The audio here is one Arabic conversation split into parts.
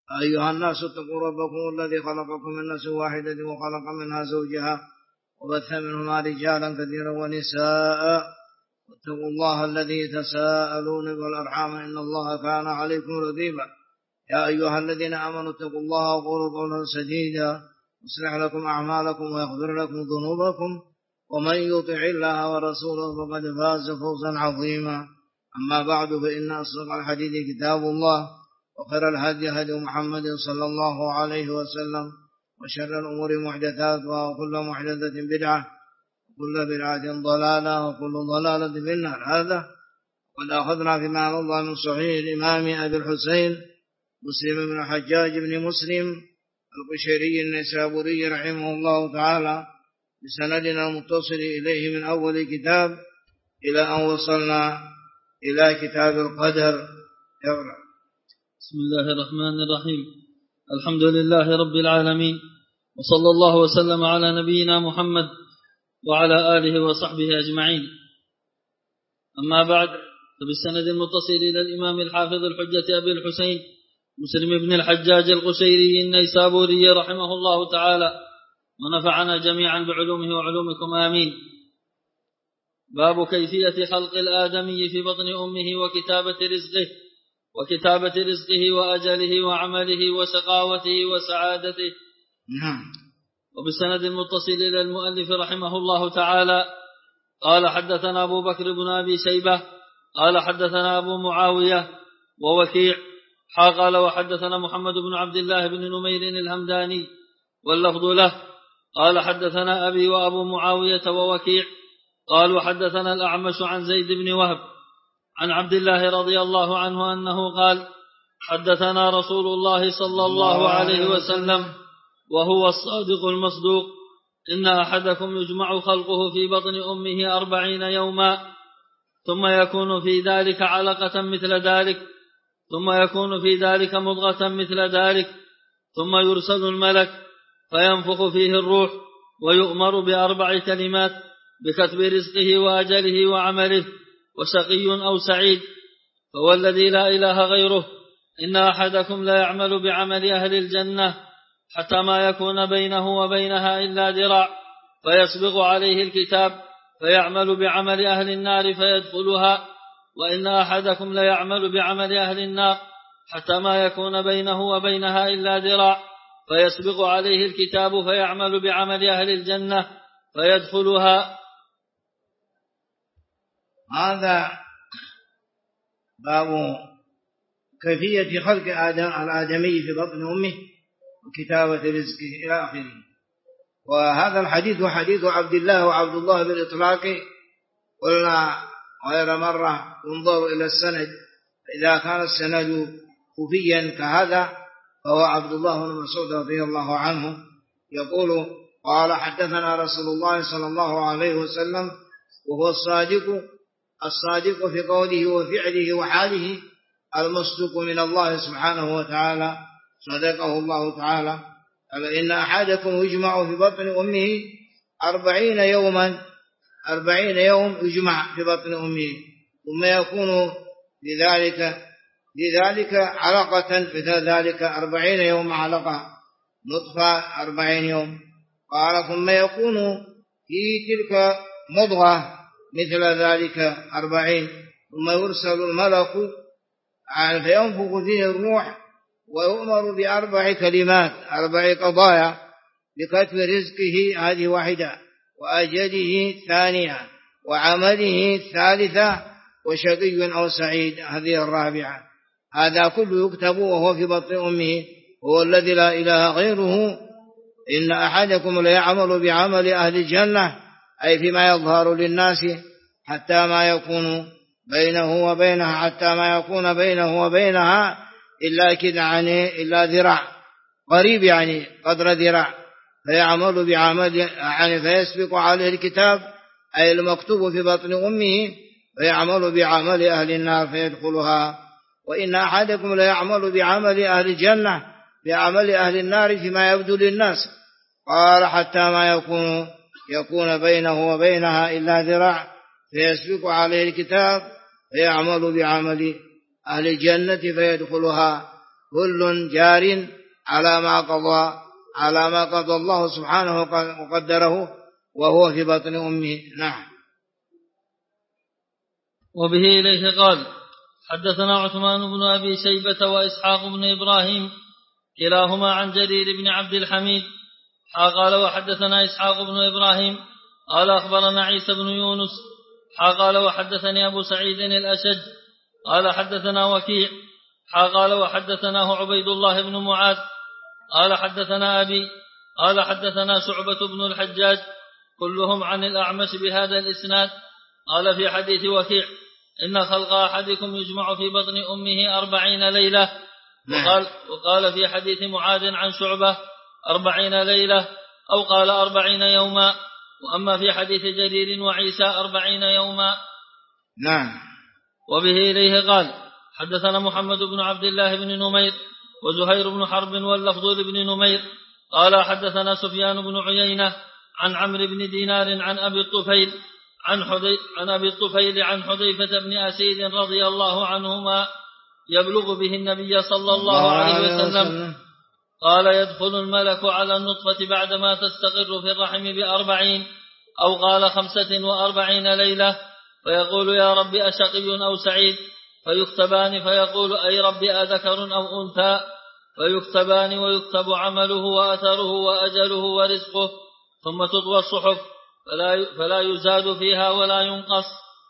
أيها الناس اتقوا ربكم الذي خلقكم من نفس واحدة وخلق منها زوجها وبث منهما رجالا كثيرا ونساء واتقوا الله الذي تساءلون والأرحام إن الله كان عليكم رقيبا. يا أيها الذين آمنوا اتقوا الله وقولوا قولا سديدا يصلح لكم أعمالكم ويغفر لكم ذنوبكم ومن يطع الله ورسوله فقد فاز فوزا عظيما. أما بعد فإن أصدق الحديث كتاب الله وخير الهدي هدي محمد صلى الله عليه وسلم وشر الأمور محدثاتها وكل محدثة بدعة وكل بدعة ضلالة وكل ضلالة في النار. هذا قد أخذنا فيما على الله من صحيح الإمام أبي الحسين مسلم بن الحجاج بن مسلم القشيري النيسابوري رحمه الله تعالى بسندنا المتصل إليه من أول كتاب إلى أن وصلنا إلى كتاب القدر. يقرأ. بسم الله الرحمن الرحيم. الحمد لله رب العالمين وصلى الله وسلم على نبينا محمد وعلى آله وصحبه أجمعين. أما بعد، فبالسند المتصل إلى الإمام الحافظ الحجة أبي الحسين مسلم بن الحجاج القشيري النيسابوري رحمه الله تعالى ونفعنا جميعا بعلومه وعلومكم آمين. باب كيفية خلق الآدمي في بطن أمه وكتابة رزقه وأجله وعمله وشقاوته وسعادته. وبالسند المتصل إلى المؤلف رحمه الله تعالى قال حدثنا أبو بكر بن أبي شيبة قال حدثنا أبو معاوية ووكيع قال وحدثنا محمد بن عبد الله بن نمير الهمداني واللفظ له قال حدثنا أبي وأبو معاوية ووكيع قال وحدثنا الأعمش عن زيد بن وهب عن عبد الله رضي الله عنه أنه قال حدثنا رسول الله صلى الله عليه وسلم وهو الصادق المصدوق إن أحدكم يجمع خلقه في بطن أمه 40 يوما ثم يكون في ذلك علقة مثل ذلك ثم يكون في ذلك مضغة مثل ذلك ثم يرسل الملك فينفخ فيه الروح ويؤمر ب4 كلمات بكتب رزقه وأجله وعمله وشقي أو سعيد. فوالذي لا إله غيره إن أحدكم لا يعمل بعمل أهل الجنة حتى ما يكون بينه وبينها إلا ذراع فيسبق عليه الكتاب فيعمل بعمل أهل النار فيدخلها وإن أحدكم لا يعمل بعمل أهل النار حتى ما يكون بينه وبينها إلا ذراع فيسبق عليه الكتاب فيعمل بعمل أهل الجنة فيدخلها. هذا باب كيفية خلق الآدمي في بطن أمه وكتابة رزقه إلى آخره. وهذا الحديث حديث عبد الله وعبد الله بالإطلاق. قلنا غير مرة انظروا إلى السند، إذا كان السند خفيا كهذا فهو عبد الله بن مسعود رضي الله عنه يقول قال حدثنا رسول الله صلى الله عليه وسلم وهو الصادق في قوله وفعله وحاله المصدوق من الله سبحانه وتعالى صدقه الله تعالى. قال إن أحدكم يجمع في بطن أمه 40 يوما 40 يوم يجمع في بطن أمه ثم يكون لذلك علقة مثل ذلك 40 يوم علقة نطفة 40 يوم. قال ثم يكون في تلك مضغة مثل ذلك 40 ثم يرسل الملك فينفخ فيه الروح ويؤمر ب4 كلمات 4 قضايا بكتب رزقه هذه واحدة وأجله ثانية وعمله ثالثة وشقي أو سعيد هذه 4. هذا كله يكتب وهو في بطن أمه. هو الذي لا إله غيره إن أحدكم ليعمل بعمل أهل الجنة أي فيما يظهر للناس حتى ما يكون بينه وبينها إلا كده يعني إلا ذراع قريب يعني قدر ذراع فيعمل بعمل يعني فيسبق عليه الكتاب أي المكتوب في بطن أمه فيعمل بعمل أهل النار فيدخلها. وإن أحدكم ليعمل بعمل أهل الجنة بعمل أهل النار فيما يبدو للناس. قال حتى ما يكون بينه وبينها إلا ذراع فيسبق عليه الكتاب فيعمل بعمل أهل الجنة فيدخلها. كل جار على ما قضى الله سبحانه وقدره وهو في بطن أمه. نعم. وبه إليه قال حدثنا عثمان بن أبي شيبة وإسحاق بن إبراهيم كلاهما عن جرير بن عبد الحميد قال وحدثنا إسحاق بن إبراهيم قال أخبرنا عيسى بن يونس قال وحدثني أبو سعيد الأشج قال حدثنا وكيع قال وحدثناه عبيد الله بن معاذ قال حدثنا أبي قال حدثنا شعبة بن الحجاج كلهم عن الأعمش بهذا الإسناد. قال في حديث وكيع إن خلق أحدكم يجمع في بطن أمه 40 ليلة. وقال في حديث معاذ عن شعبة 40 ليلة أو قال 40 يوما. وأما في حديث جرير وعيسى 40 يوما. نعم. وبه إليه قال حدثنا محمد بن عبد الله بن نمير وزهير بن حرب واللفظ لابن نمير قال حدثنا سفيان بن عيينة عن عمرو بن دينار عن أبي الطفيل عن حذيفة بن أسيد رضي الله عنهما يبلغ به النبي صلى الله عليه وسلم قال يدخل الملك على النطفة بعدما تستقر في الرحم ب40 أو قال 45 ليلة فيقول يا رب أشقي أو سعيد فيكتبان فيقول أي رب أذكر أو أنثى فيكتبان ويكتب عمله وأثره وأجله ورزقه ثم تطوى الصحف فلا يزاد فيها ولا ينقص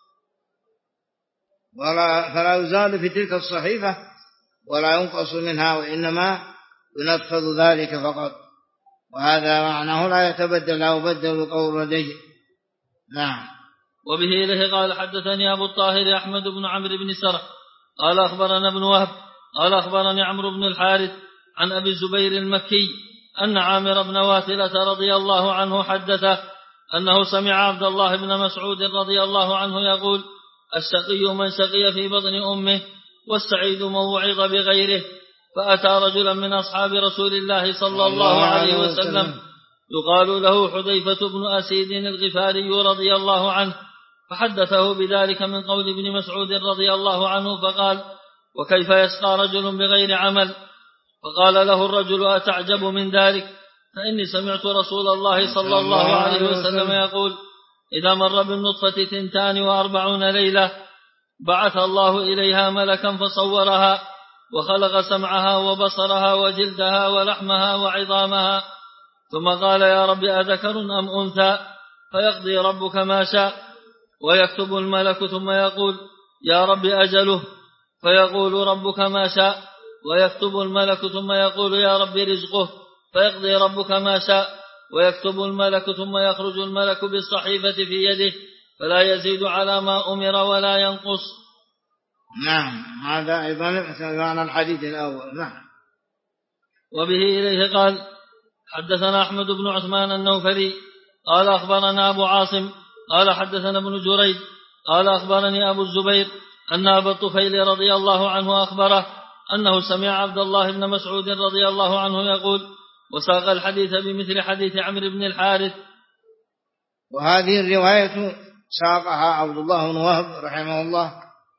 فلا يزاد في تلك الصحيفة ولا ينقص منها وإنما ينفذ ذلك فقط. وهذا معناه لا يتبدل أو بدل قول لديه. نعم. وبه إليه قال حدثني أبو الطاهر أحمد بن عمرو بن سرح قال أخبرنا ابن وهب قال أخبرني عمرو بن الحارث عن أبي الزبير المكي أن عامر بن واثلة رضي الله عنه حدثه أنه سمع عبد الله بن مسعود رضي الله عنه يقول الشقي من شقي في بطن أمه والسعيد من وعظ بغيره. فأتى رجلا من أصحاب رسول الله صلى الله عليه وسلم يقال له حذيفة بن أسيد الغفاري رضي الله عنه فحدثه بذلك من قول ابن مسعود رضي الله عنه فقال وكيف يسقى رجل بغير عمل؟ فقال له الرجل أتعجب من ذلك فإني سمعت رسول الله صلى الله عليه وسلم يقول إذا مر بالنطفة 42 ليلة بعث الله إليها ملكا فصورها وخلق سمعها وبصرها وجلدها ولحمها وعظامها ثم قال يا رب أذكر أم أنثى فيقضي ربك ما شاء ويكتب الملك ثم يقول يا رب أجله فيقول ربك ما شاء ويكتب الملك ثم يقول يا رب رزقه فيقضي ربك ما شاء ويكتب الملك ثم يخرج الملك بالصحيفة في يده فلا يزيد على ما أمر ولا ينقص. نعم. هذا أيضا معنى الحديث الأول. نعم. وبه إليه قال حدثنا أحمد بن عثمان النوفلي قال أخبرنا أبو عاصم قال حدثنا ابن جريج قال أخبرني أبو الزبير أن أبا الطفيل رضي الله عنه أخبره أنه سمع عبد الله بن مسعود رضي الله عنه يقول وساق الحديث بمثل حديث عمرو بن الحارث. وهذه الرواية ساقها عبد الله بن وهب رحمه الله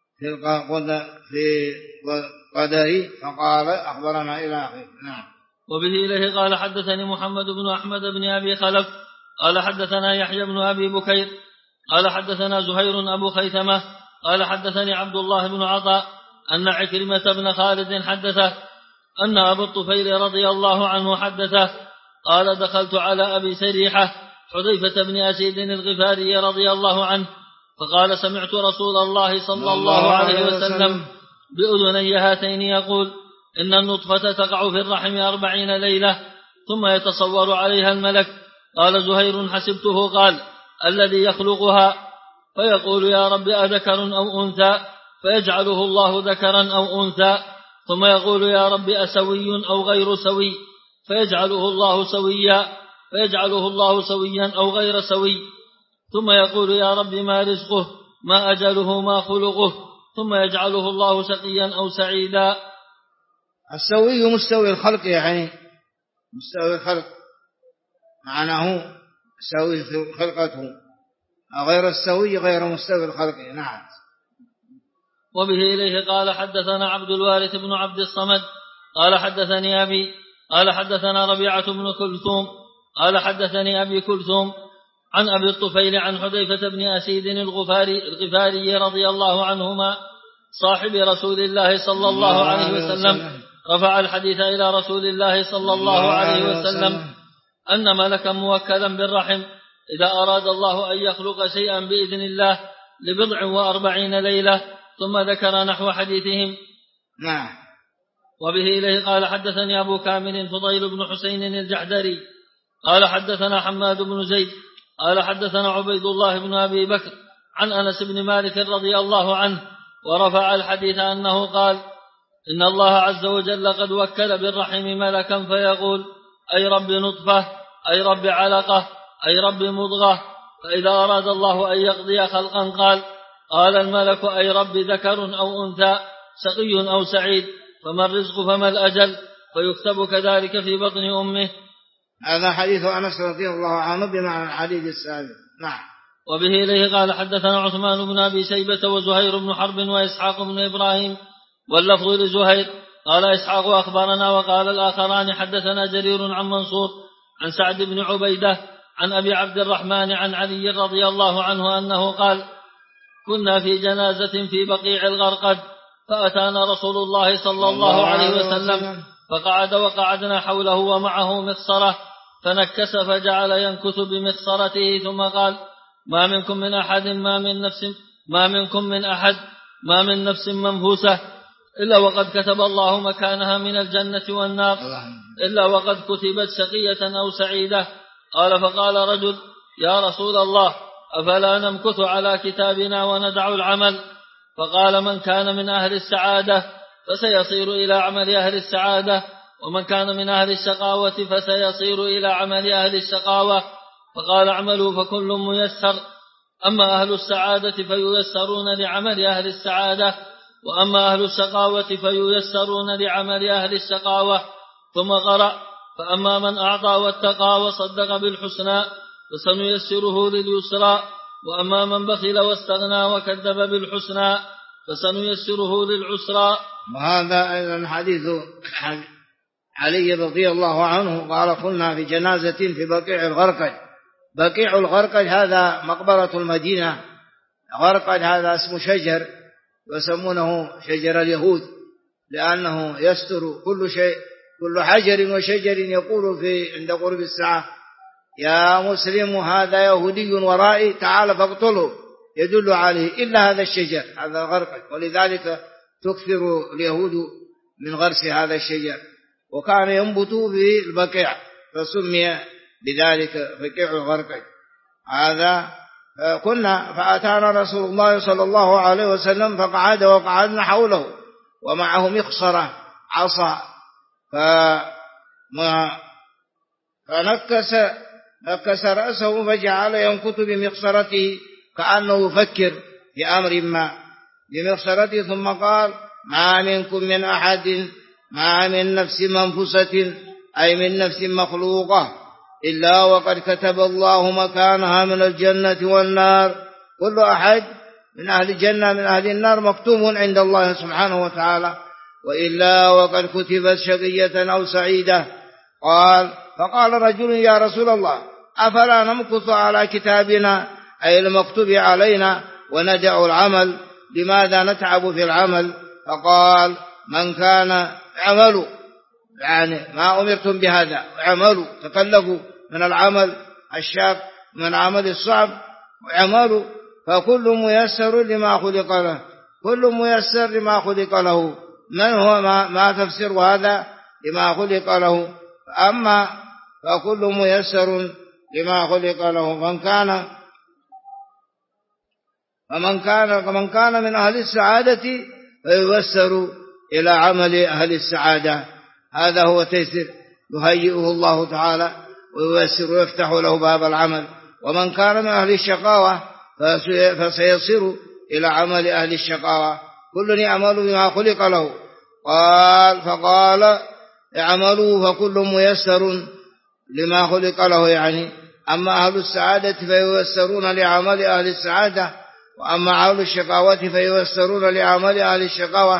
في قدري فقال أخبرنا إلى آخره. نعم. وبه إليه قال حدثني محمد بن أحمد بن أبي خلف قال حدثنا يحيى بن أبي بكير قال حدثنا زهير أبو خيثمة قال حدثني عبد الله بن عطاء أن عكرمة بن خالد حدثه أن أبا الطفيل رضي الله عنه حدثه قال دخلت على أبي سريحة حذيفة بن أسيد الغفاري رضي الله عنه فقال سمعت رسول الله صلى الله عليه وسلم بأذني هاتين يقول إن النطفة تقع في الرحم 40 ليلة ثم يتصور عليها الملك. قال زهير حسبته قال الذي يخلقها فيقول يا رب أذكر أو أنثى فيجعله الله ذكرا أو أنثى ثم يقول يا رب أسوي أو غير سوي فيجعله الله سويا أو غير سوي ثم يقول يا رب ما رزقه ما أجله ما خلقه ثم يجعله الله شقيا أو سعيدا. السوي مستوي الخلق يعني مستوي الخلق معناه سوي خلقته غير السوي غير مستوي الخلق. نعم. وبه إليه قال حدثنا عبد الوارث بن عبد الصمد قال حدثني أبي قال حدثنا ربيعة بن كلثوم قال حدثني أبي كلثوم عن أبي الطفيل عن حذيفة بن أسيد الغفاري رضي الله عنهما صاحب رسول الله صلى الله عليه وسلم رفع الحديث إلى رسول الله صلى الله عليه وسلم أن ملكا موكلا بالرحم إذا أراد الله أن يخلق شيئا بإذن الله ل40 ليلة، ثم ذكر نحو حديثهم. نعم. وبه إليه قال حدثني أبو كامل فضيل بن حسين الجحدري قال حدثنا حماد بن زيد قال حدثنا عبيد الله بن أبي بكر عن أنس بن مالك رضي الله عنه ورفع الحديث أنه قال إن الله عز وجل قد وكل بالرحم ملكا فيقول أي رب نطفة، أي رب علقة، أي رب مضغة، فإذا أراد الله أن يقضي خلقا قال الملك أي رب ذكر أو أنثى، شقي أو سعيد، فما الرزق فما الأجل، فيكتب كذلك في بطن أمه. هذا حديث أنس رضي الله عنه بمعنى الحديث السابق. نعم. وبه إليه قال حدثنا عثمان بن أبي شيبة وزهير بن حرب وإسحاق بن إبراهيم واللفظ لزهير قال إسحاق أخبرنا، وقال الآخران حدثنا جرير عن منصور عن سعد بن عبيدة عن أبي عبد الرحمن عن علي رضي الله عنه أنه قال كنا في جنازة في بقيع الغرقد فأتانا رسول الله صلى الله عليه وسلم فقعد وقعدنا حوله ومعه مخصرة فنكس فجعل ينكث بمخصرته ثم قال ما منكم من أحد ما من نفس منفوسة إلا وقد كتب الله مكانها من الجنة والنار إلا وقد كتبت شقية أو سعيدة. قال فقال رجل يا رسول الله أفلا نمكث على كتابنا وندع العمل؟ فقال من كان من أهل السعادة فسيصير إلى عمل أهل السعادة، ومن كان من أهل الشقاوة فسيصير إلى عمل أهل الشقاوة. فقال اعملوا فكل ميسر، أما أهل السعادة فييسرون لعمل أهل السعادة، وأما أهل الشقاوة فييسرون لعمل أهل الشقاوة. ثم قرأ فأما من أعطى واتقى وصدق بالحسنى فسنيسره لليسرى، وأما من بخل واستغنى وكذب بالحسنى فسنيسره للعسرى. وهذا أيضا حديث علي رضي الله عنه قال كنا في جنازة في بقيع الغرقد. بقيع الغرقد هذا مقبرة المدينة. غرقد هذا اسم شجر ويسمونه شجر اليهود لأنه يستر كل شيء، كل حجر وشجر يقول عند قرب الساعة يا مسلم هذا يهودي ورائي تعال فاقتله، يدل عليه إلا هذا الشجر هذا الغرقد، ولذلك تكثر اليهود من غرس هذا الشجر، وكان ينبت في البقيع فسمي بذلك بقيع الغرقد. هذا فأتانا رسول الله صلى الله عليه وسلم فقعد وقعدنا حوله ومعه مخصرة عصا فنكس رأسه فجعل ينكت بمخصرته كأنه يفكر في أمر ما بمخصرته، ثم قال ما منكم من أحد ما من نفس منفوسة أي من نفس مخلوقة إلا وقد كتب الله مكانها من الجنة والنار. كل أحد من أهل الجنة من أهل النار مكتوب عند الله سبحانه وتعالى، وإلا وقد كتبت شقية أو سعيدة. فقال رجل يا رسول الله أفلا نمكث على كتابنا أي المكتوب علينا وندع العمل؟ لماذا نتعب في العمل؟ فقال من كان عملوا يعني ما أمرتم بهذا، عملوا تكلفوا من العمل الشاق من العمل الصعب وعملوا، فكل ميسر لما خلق له، كل ميسر لما خلق له. من هو ما تفسير هذا لما خلق له؟ أما فكل ميسر لما خلق له فمن كان من أهل السعادة فييسر إلى عمل أهل السعادة. هذا هو تيسير يهيئه الله تعالى وييسر ويفتح له باب العمل. ومن كان من أهل الشقاوة فسيصير إلى عمل أهل الشقاوة. كل يعمل بما خلق له. فقال اعملوا فكل ميسر لما خلق له، يعني أما أهل السعادة فييسرون لعمل أهل السعادة، وأما أهل الشقاوة فييسرون لعمل أهل الشقاوة.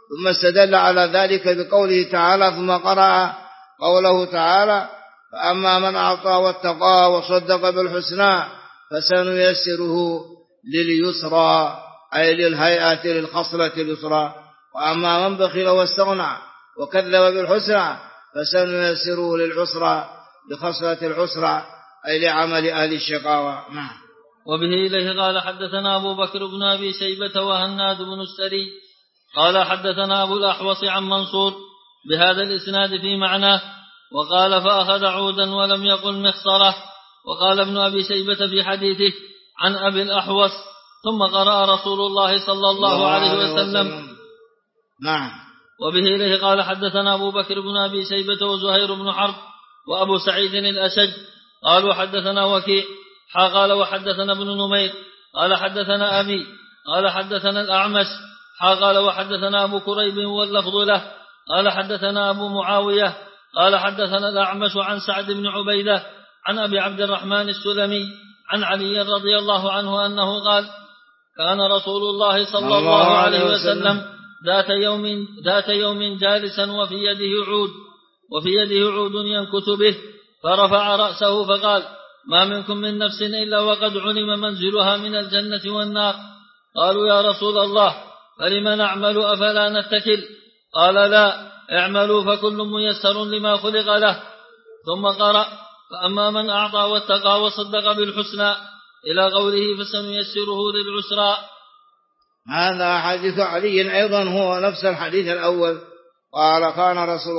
ثم استدل على ذلك بقوله تعالى ثم قرأ قوله تعالى فأما من أعطى واتقى وصدق بالحسنى فسنيسره لليسرى أي للهيئة للخصلة اليسرى وأما من بخل واستغنى وكذب بالحسنى فسنيسره للعسرى لخصلة العسرى أي لعمل أهل الشقاوة. وبه إليه قال حدثنا أبو بكر بن أبي شيبة وهناد بن السري قال حدثنا أبو الأحوص عن منصور بهذا الإسناد في معناه وقال فأخذ عودا ولم يقل مخصرة. وقال ابن أبي شيبة في حديثه عن أبي الأحوص ثم قرأ رسول الله صلى الله عليه وسلم. نعم. وبه إليه قال حدثنا أبو بكر بن أبي شيبة وزهير بن حرب وأبو سعيد الأشج قالوا حدثنا وكيع قال وحدثنا ابن نمير قال حدثنا أبي قال حدثنا الأعمش قال وحدثنا أبو كريب واللفظ له قال حدثنا أبو معاوية قال حدثنا الأعمش عن سعد بن عبيدة عن أبي عبد الرحمن السلمي عن علي رضي الله عنه أنه قال كان رسول الله صلى الله عليه وسلم ذات يوم جالسا وفي يده عود ينكت به فرفع رأسه فقال ما منكم من نفس إلا وقد علم منزلها من الجنة والنار. قالوا يا رسول الله فلم نعمل أفلا نتكل؟ قال لا اعملوا فكل ميسر لما خلق له. ثم قرأ فأما من أعطى واتقى وصدق بالحسنى إلى قوله فسنيسره للعسرى. هذا حديث علي أيضا هو نفس الحديث الأول. قال كان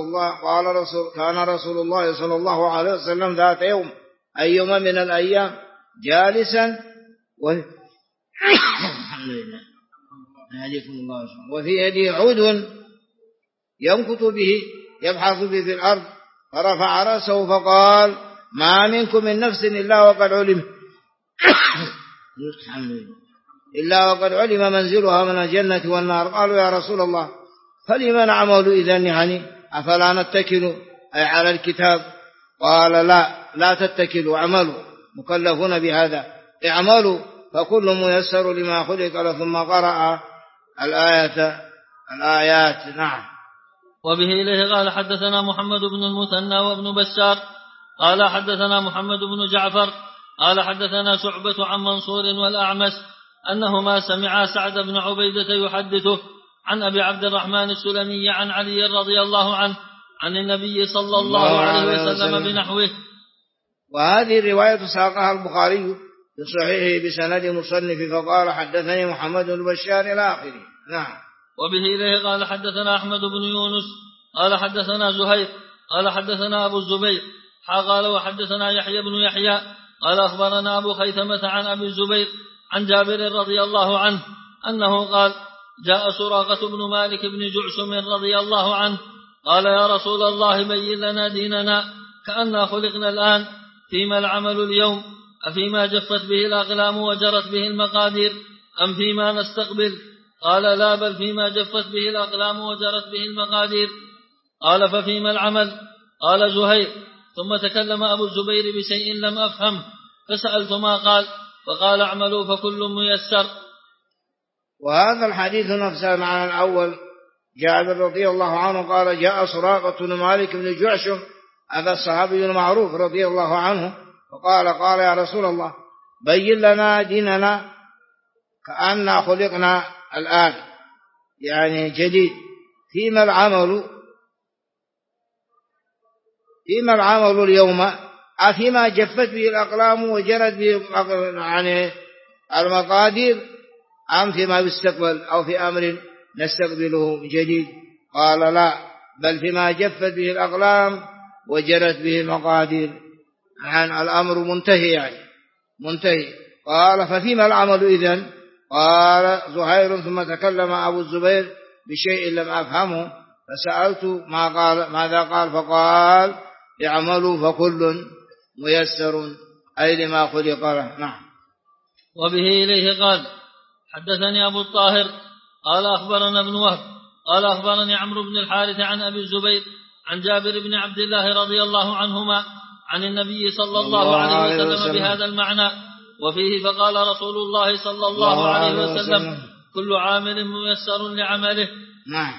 رسول الله صلى الله عليه وسلم ذات يوم أي يوم من الأيام جالسا وفي يده عود ينكت به يبحث به في الأرض فرفع رأسه فقال ما منكم من نفس إلا وقد علم منزلها من الجنة والنار. قالوا يا رسول الله فلما نعمل إذن يعني أفلا نتكل أي على الكتاب؟ قال لا تتكلوا اعملوا مكلفون بهذا اعملوا فكل ميسر لما خلق له. ثم قرأ الآيات. نعم. وبه إليه قال حدثنا محمد بن المثنى وابن بشار قال حدثنا محمد بن جعفر قال حدثنا شعبة عن منصور والأعمش أنهما سمعا سعد بن عبيدة يحدثه عن أبي عبد الرحمن السلمي عن علي رضي الله عنه عن النبي صلى الله عليه وسلم بنحوه. وهذه الرواية ساقها البخاري في صحيحه بسند مصنف فقال حدثني محمد بن بشار إلى آخره. نعم. وبه إليه قال حدثنا أحمد بن يونس قال حدثنا زهير قال حدثنا أبو الزبير قال وحدثنا يحيى بن يحيى قال أخبرنا أبو خيثمة عن أبي الزبير عن جابر رضي الله عنه أنه قال جاء سراقة بن مالك بن جعشم رضي الله عنه قال يا رسول الله بين لنا ديننا كأننا خلقنا الآن فيما العمل اليوم أفيما جفت به الأقلام وجرت به المقادير أم فيما نستقبل؟ قال لا بل فيما جفت به الأقلام وجرت به المقادير. قال ففيما العمل؟ قال زهير. ثم تكلم أبو الزبير بشيء لم أفهم فسألت ما قال فقال اعملوا فكل ميسر. وهذا الحديث نفسه المعنى الأول. جابر رضي الله عنه قال جاء سراقة بن مالك بن جعشم هذا الصحابي المعروف رضي الله عنه فقال يا رسول الله بين لنا ديننا كأننا خلقنا الآن يعني جديد فيما العمل اليوم أفيما جفت به الأقلام وجرت به يعني المقادير أم فيما يستقبل أو في أمر نستقبله جديد؟ قال لا بل فيما جفت به الأقلام وجرت به المقادير عن الأمر منتهي منتهي. قال ففيما العمل إذن؟ قال زهير. ثم تكلم أبو الزبير بشيء لم أفهمه فسألت ماذا قال فقال اعملوا فكل ميسر أي لما خلق له. نعم. وبه إليه قال حدثني أبو الطاهر قال أخبرنا ابن وهب قال أخبرني عمرو بن الحارث عن أبي الزبير عن جابر بن عبد الله رضي الله عنهما عن النبي صلى الله عليه وسلم بهذا المعنى وفيه فقال رسول الله صلى الله عليه وسلم كل عامل ميسر لعمله. نعم.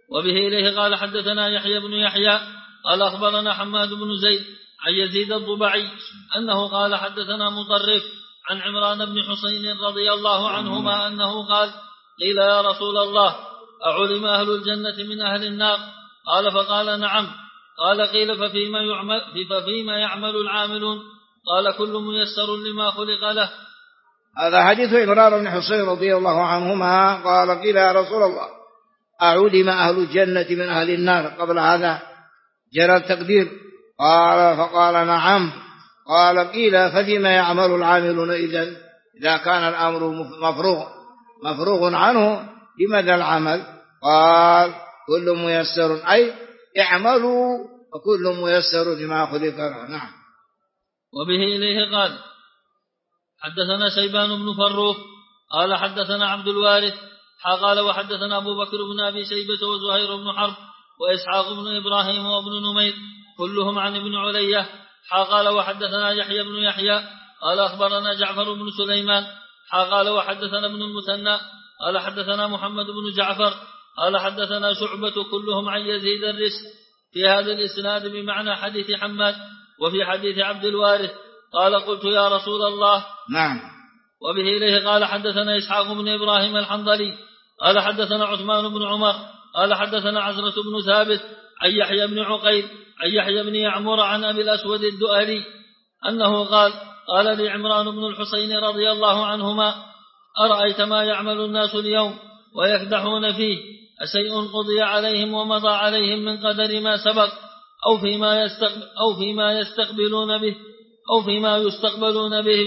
وبه إليه قال حدثنا يحيى بن يحيى قال أخبرنا حماد بن زيد عن يزيد الضبعي أنه قال حدثنا مطرف عن عمران بن حسين رضي الله عنهما أنه قال قيل يا رسول الله أعلم أهل الجنة من أهل النار؟ قال فقال نعم. قال قيل ففيما يعمل العاملون؟ قال كل ميسر لما خلق له. هذا حديث عمران بن حسين رضي الله عنهما قال قيل يا رسول الله أعلم أهل الجنة من أهل النار؟ قبل هذا جرى التقدير. قال فقال نعم. قال قيل ففيما يعمل العاملون إذا كان الأمر مفروغ عنه لماذا العمل؟ قال كل ميسر أي اعملوا وكل ميسر لما خلق له. نعم. وبه إليه قال حدثنا شيبان بن فروخ قال حدثنا عبد الوارث قال وحدثنا أبو بكر بن أبي شيبة وزهير بن حرب وإسحاق بن إبراهيم وابن نمير كلهم عن ابن علية قال وحدثنا يحيى بن يحيى قال أخبرنا جعفر بن سليمان قال وحدثنا ابن المثنى قال حدثنا محمد بن جعفر قال حدثنا شعبة كلهم عن يزيد الرس في هذا الإسناد بمعنى حديث حماد وفي حديث عبد الوارث. قال قلت يا رسول الله. نعم. وبه إليه قال حدثنا إسحاق بن إبراهيم الحنظلي قال حدثنا عثمان بن عمر قال حدثنا عزرة بن ثابت عن يحيى بن عقيل عن يحيى بن يعمر عن أبي الأسود الدؤلي أنه قال لي عمران بن الحسين رضي الله عنهما أرأيت ما يعمل الناس اليوم ويكدحون فيه أشيء قضي عليهم ومضى عليهم من قدر ما سبق أو فيما يستقبلون به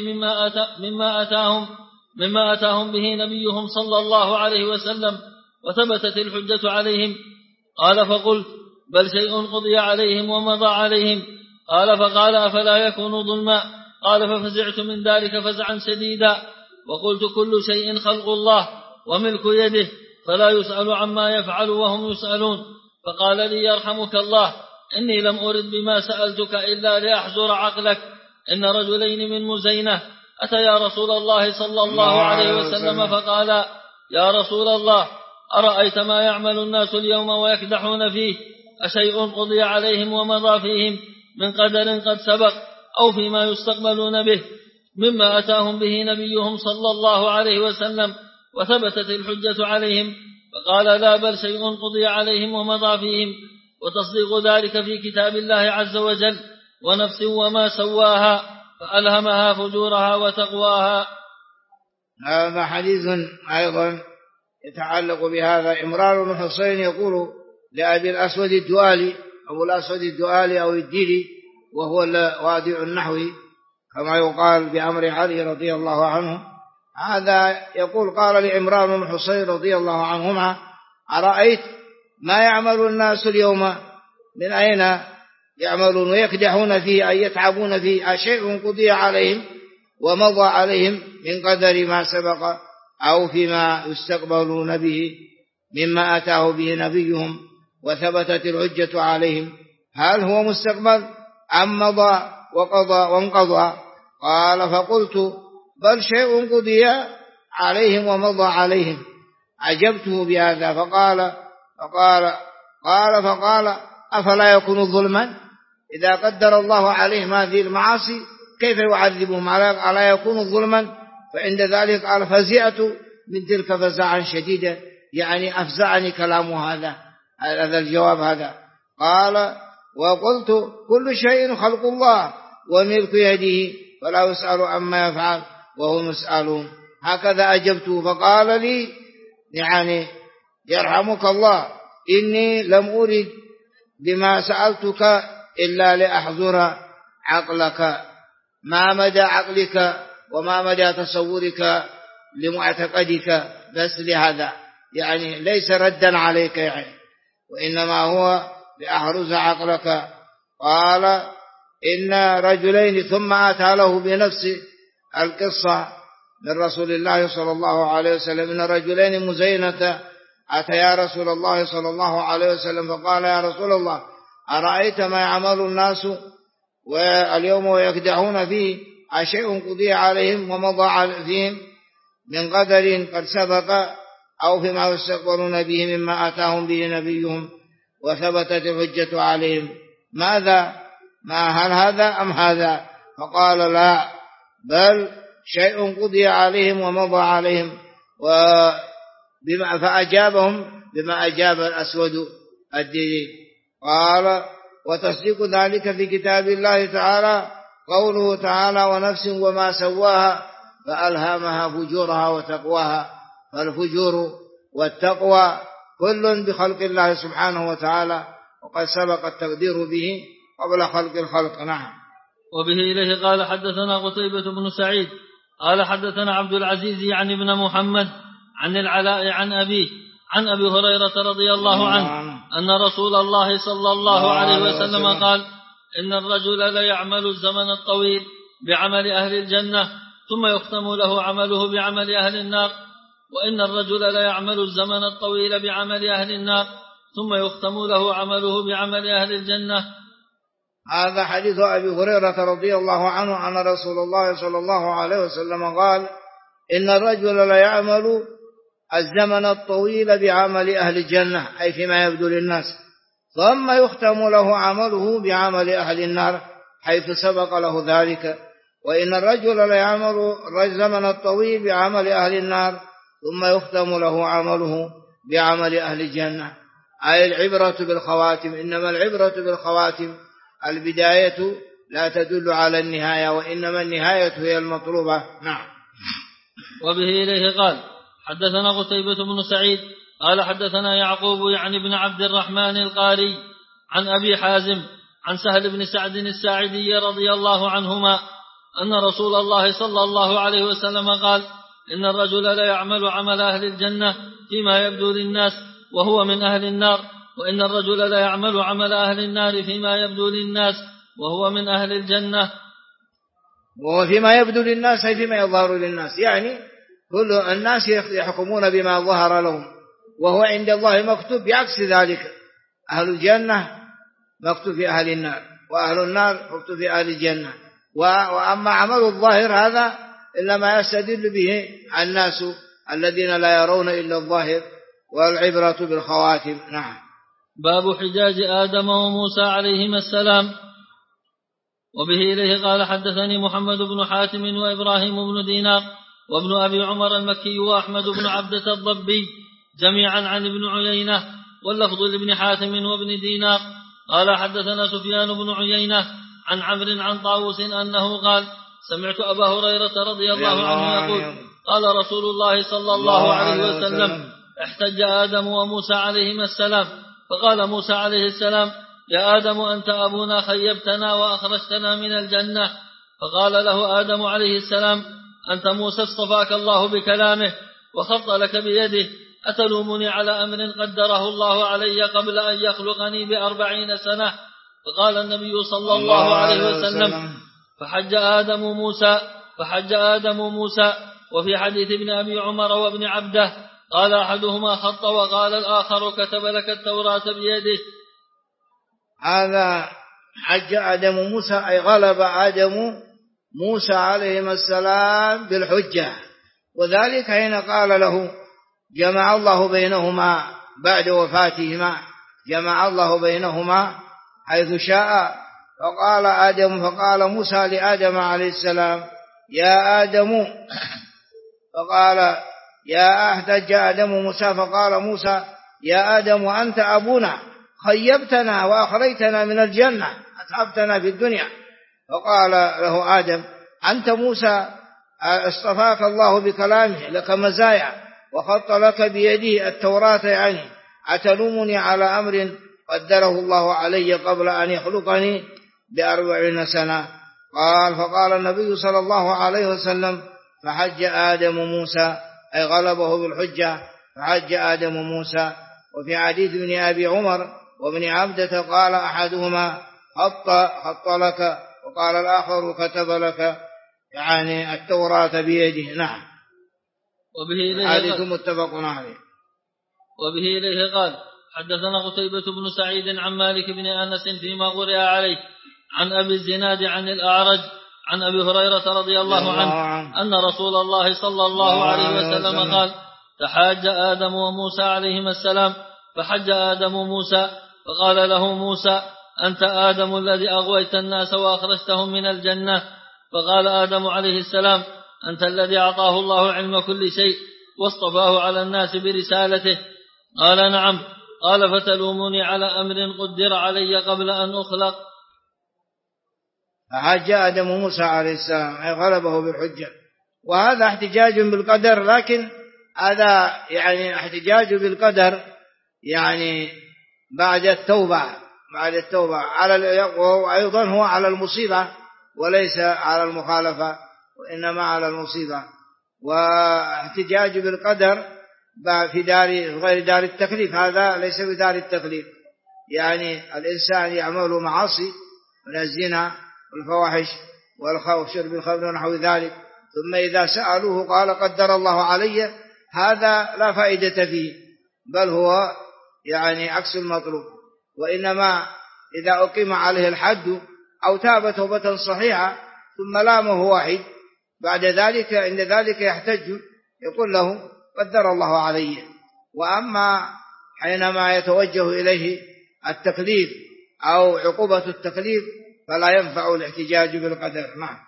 مما أتاهم به نبيهم صلى الله عليه وسلم وثبتت الحجة عليهم؟ قال فقلت بل شيء قضي عليهم ومضى عليهم. قال فقال أفلا يكون ظلما؟ قال ففزعت من ذلك فزعا شديدا وقلت كل شيء خلق الله وملك يده فلا يسأل عما يفعل وهم يسألون. فقال لي يرحمك الله إني لم أرد بما سألتك إلا لأحزر عقلك. إن رجلين من مزينة أتيا رسول الله صلى الله عليه وسلم فقال يا رسول الله أرأيت ما يعمل الناس اليوم ويكدحون فيه أشيء قضي عليهم ومضى فيهم من قدر قد سبق أو فيما يستقبلون به مما أتاهم به نبيهم صلى الله عليه وسلم وثبتت الحجة عليهم؟ فقال لا بل شيء قضي عليهم ومضى فيهم وتصديق ذلك في كتاب الله عز وجل ونفس وما سواها فألهمها فجورها وتقواها. هذا حديث أيضا يتعلق بهذا. عمران بن حسين يقول لأبي الأسود الدؤالي أبو الأسود الدؤالي أو الديلي وهو الوادع النحوي كما يقال بأمر علي رضي الله عنه. هذا يقول قال لعمران بن حسين رضي الله عنهما أرأيت ما يعمل الناس اليوم من أين يعملون ويكدحون فيه أي يتعبون فيه أشيء قضي عليهم ومضى عليهم من قدر ما سبق أو فيما يستقبلون به مما أتاه به نبيهم وثبتت الحجة عليهم؟ هل هو مستقبل أم مضى وقضى وانقضى؟ قال فقلت بل شيء قضي عليهم ومضى عليهم. عجبته بهذا فقال أفلا يكون ظلما؟ إذا قدر الله عليهم هذه المعاصي كيف يعذبهم؟ ألا يكون ظلما؟ فعند ذلك قال فزعت من تلك فزعا شديدا يعني أفزعني كلام هذا الجواب هذا. قال وقلت كل شيء خلق الله وملك يده فلا يسأل عما يفعل وهم يسألون. هكذا أجبته. فقال لي يعني يرحمك الله إني لم أرد بما سألتك إلا لأحذر عقلك ما مدى عقلك وما مدى تصورك لمعتقدك بس لهذا يعني ليس ردا عليك يعني وإنما هو لأحرز عقلك. قال إن رجلين ثم أتى له بنفس القصة من رسول الله صلى الله عليه وسلم إن رجلين مزينة أتيا رسول الله صلى الله عليه وسلم فقال يا رسول الله أرأيت ما يعمل الناس واليوم ويكدحون فيه أشيء قضي عليهم ومضى فيهم من قدر قد سبق أو فيما يستقبلون به مما آتاهم به نبيهم وثبتت الحجة عليهم. ماذا؟ ما هل هذا أم هذا؟ فقال لا، بل شيء قضي عليهم ومضى عليهم، فأجابهم بما أجاب الأسود الديني. قال وتصديق ذلك في كتاب الله تعالى قوله تعالى ونفس وما سواها فألهمها فجورها وتقواها. فالفجور والتقوى كل بخلق الله سبحانه وتعالى، وقد سبق التقدير به قبل خلق الخلق. نعم. وبه إليه قال حدثنا قتيبة بن سعيد قال حدثنا عبد العزيز يعني ابن محمد عن العلاء عن أبيه عن أبي هريرة رضي الله عنه أن رسول الله صلى الله عليه وسلم قال إن الرجل ليعمل الزمن الطويل بعمل أهل الجنة ثم يختم له عمله بعمل أهل النار، وإن الرجل ليعمل الزمن الطويل بعمل أهل النار ثم يختم له عمله بعمل أهل الجنة. هذا حديث أبي هريرة رضي الله عنه أن رسول الله صلى الله عليه وسلم قال إن الرجل ليعمل الزمن الطويل بعمل أهل الجنة، أي فيما يبدو للناس، ثم يختم له عمله بعمل أهل النار حيث سبق له ذلك. وإن الرجل ليعمل الزمن الطويل بعمل أهل النار ثم يختم له عمله بعمل أهل الجنة، أي العبرة بالخواتم. إنما العبرة بالخواتم، البداية لا تدل على النهاية، وإنما النهاية هي المطلوبة. نعم. وبه إليه قال حدثنا قتيبة بن سعيد قال حدثنا يعقوب يعني بن عبد الرحمن القاري عن أبي حازم عن سهل بن سعد الساعدي رضي الله عنهما أن رسول الله صلى الله عليه وسلم قال إن الرجل لا يعمل عمل أهل الجنة فيما يبدو للناس وهو من أهل النار، وإن الرجل لا يعمل عمل أهل النار فيما يبدو للناس وهو من أهل الجنة. وهو فيما يبدو للناس أي فيما يظهر للناس، يعني كل الناس يحكمون بما ظهر لهم، وهو عند الله مكتوب بعكس ذلك. أهل الجنة مكتوب في أهل النار، وأهل النار مكتوب في أهل الجنة. وأما عمل الظاهر هذا إلا ما يستدل به الناس الذين لا يرون إلا الظاهر، والعبرة بالخواتم. نعم. باب حجاج آدم وموسى عليهما السلام. وبه إليه قال حدثني محمد بن حاتم وإبراهيم بن دينار وابن أبي عمر المكي وأحمد بن عبدة الضبي جميعا عن ابن عيينة، واللفظ لابن حاتم وابن دينار قال حدثنا سفيان بن عيينة عن عمرو عن طاووس أنه قال سمعت أبا هريرة رضي الله عنه يقول قال رسول الله صلى الله عليه وسلم احتج آدم وموسى عليهما السلام، فقال موسى عليه السلام يا آدم أنت أبونا خيبتنا وأخرجتنا من الجنة، فقال له آدم عليه السلام أنت موسى اصطفاك الله بكلامه وخط لك بيده، أتلومني على أمر قدره الله علي قبل أن يخلقني ب40 سنة؟ فقال النبي صلى الله عليه وسلم فحج آدم موسى. وفي حديث ابن أبي عمر وابن عبده قال أحدهما خط وقال الآخر كتب لك التوراة بيده. هذا حج آدم موسى أي غلب آدم موسى عليهما السلام بالحجة، وذلك حين قال له جمع الله بينهما بعد وفاتهما، جمع الله بينهما حيث شاء. فقال موسى لآدم عليه السلام يا آدم، فقال احتج آدم موسى فقال موسى يا آدم أنت أبونا خيبتنا وأخرجتنا من الجنة، أتعبتنا في الدنيا. فقال له آدم أنت موسى اصطفاك الله بكلامه، لك مزايا وخط لك بيده التوراة، يعني أتلومني على أمر قدره الله علي قبل أن يخلقني ب40 سنة؟ فقال النبي صلى الله عليه وسلم فحج آدم موسى أي غلبه بالحجة، فحج آدم موسى. وفي حديث ابن أبي عمر وابن عبدة قال أحدهما خط لك وقال الآخر كتب لك، يعني التوراة بيده. نعم. حديث متفق عليه. وبه إليه قال حدثنا قتيبة بن سعيد عن مالك بن أنس فيما قرئ عليه عن أبي الزناد عن الأعرج عن أبي هريرة رضي الله عنه أن رسول الله صلى الله عليه وسلم قال تحاج آدم وموسى عليهما السلام، فحج آدم موسى فقال له موسى: أنت آدم الذي أغويت الناس وأخرجتهم من الجنة. فقال آدم عليه السلام: أنت الذي أعطاه الله علم كل شيء واصطفاه على الناس برسالته. قال: نعم. قال: فتلومني على أمر قدر علي قبل أن أخلق. فحج آدم موسى عليه السلام أي غلبه بالحجة، وهذا احتجاج بالقدر، لكن هذا يعني احتجاج بالقدر يعني بعد التوبة وأيضا هو على المصيبة وليس على المخالفة، وإنما على المصيبة. واحتجاج بالقدر في غير دار التكليف، هذا ليس بدار التكليف. يعني الإنسان يعمل معاصي من الزنا والفواحش وشرب الخمر ونحو ذلك، ثم إذا سألوه قال: قدر الله علي، هذا لا فائدة فيه، بل هو يعني عكس المطلوب. وإنما إذا أقيم عليه الحد أو تاب توبة صحيحة ثم لامه واحد بعد ذلك، عند ذلك يحتج يقول له: قدر الله علي. وأما حينما يتوجه إليه التكليف أو عقوبة التكليف فلا ينفع الاحتجاج بالقدر. نعم.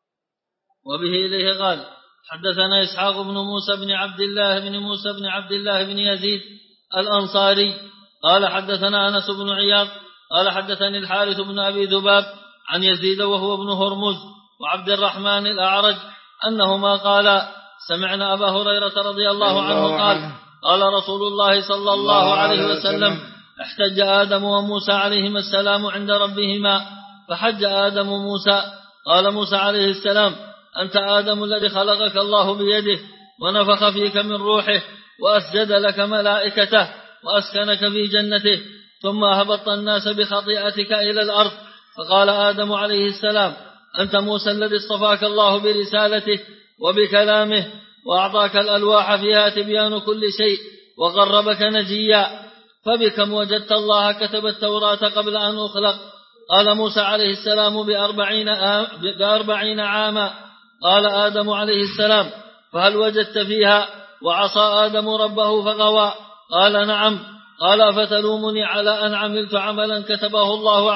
وبه إليه قال: حدثنا إسحاق بن موسى بن عبد الله بن يزيد الأنصاري قال: حدثنا أنس بن عياض قال: حدثني الحارث بن أبي ذباب عن يزيد وهو ابن هرمز وعبد الرحمن الأعرج أنهما قالا: سمعنا أبا هريرة رضي الله عنه قال: قال رسول الله صلى الله عليه وسلم: احتج آدم وموسى عليهما السلام عند ربهما، فحج آدم موسى. قال موسى عليه السلام: أنت آدم الذي خلقك الله بيده ونفخ فيك من روحه وأسجد لك ملائكته وأسكنك في جنته، ثم أهبط الناس بخطيئتك إلى الأرض. فقال آدم عليه السلام: أنت موسى الذي اصطفاك الله برسالته وبكلامه وأعطاك الألواح فيها تبيان كل شيء وقربك نجيا، فبكم وجدت الله كتب التوراة قبل أن أخلق؟ قال موسى عليه السلام: ب40 عاما. قال آدم عليه السلام: فهل وجدت فيها وعصى آدم ربه فغوى؟ قال: نعم. قال: فتلومني على أن عملت عملا كتبه الله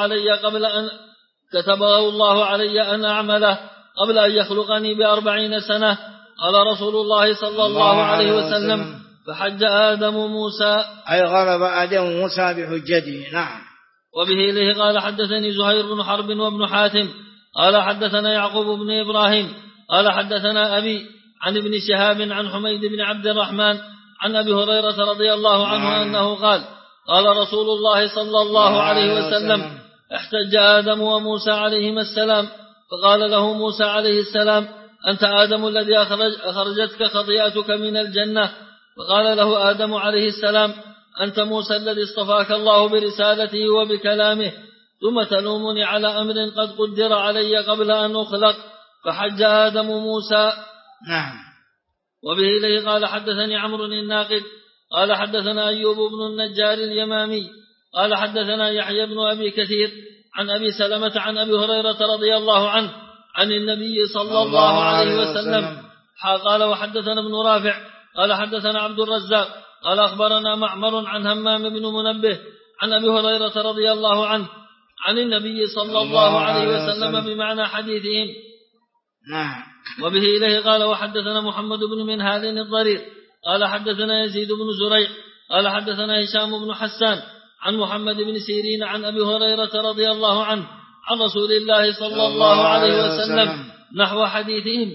علي أن أعمله قبل أن يخلقني ب40 سنة؟ قال رسول الله صلى الله عليه وسلم: فحج آدم موسى أي غلب آدم موسى بحجته. نعم. وبه إليه قال: حدثني زهير بن حرب وابن حاتم قال: حدثنا يعقوب بن إبراهيم قال: حدثنا أبي عن ابن شهاب عن حميد بن عبد الرحمن عن أبي هريرة رضي الله عنه أنه قال: قال رسول الله صلى الله عليه وسلم: احتج آدم وموسى عليهما السلام، فقال له موسى عليه السلام: أنت آدم الذي أخرجتك خطيئتك من الجنة. فقال له آدم عليه السلام: أنت موسى الذي اصطفاك الله برسالته وبكلامه، ثم تلومني على أمر قد قدر علي قبل أن أخلق. فحج آدم موسى. نعم. وبه إليه قال: حدثني عمرو الناقد قال: حدثنا أيوب بن النجار اليمامي قال: حدثنا يحيى بن أبي كثير عن أبي سلمة عن أبي هريرة رضي الله عنه عن النبي صلى الله عليه وسلم. قال: وحدثنا ابن رافع قال: حدثنا عبد الرزاق قال: أخبرنا معمر عن همام بن منبه عن أبي هريرة رضي الله عنه عن النبي صلى الله عليه وسلم بمعنى حديثهم. نعم. وبه إليه قال: وحدثنا محمد بن منهال الضرير قال: حدثنا يزيد بن زريع قال: حدثنا هشام بن حسان عن محمد بن سيرين عن أبي هريرة رضي الله عنه عن رسول الله صلى الله عليه وسلم نحو حديثهم.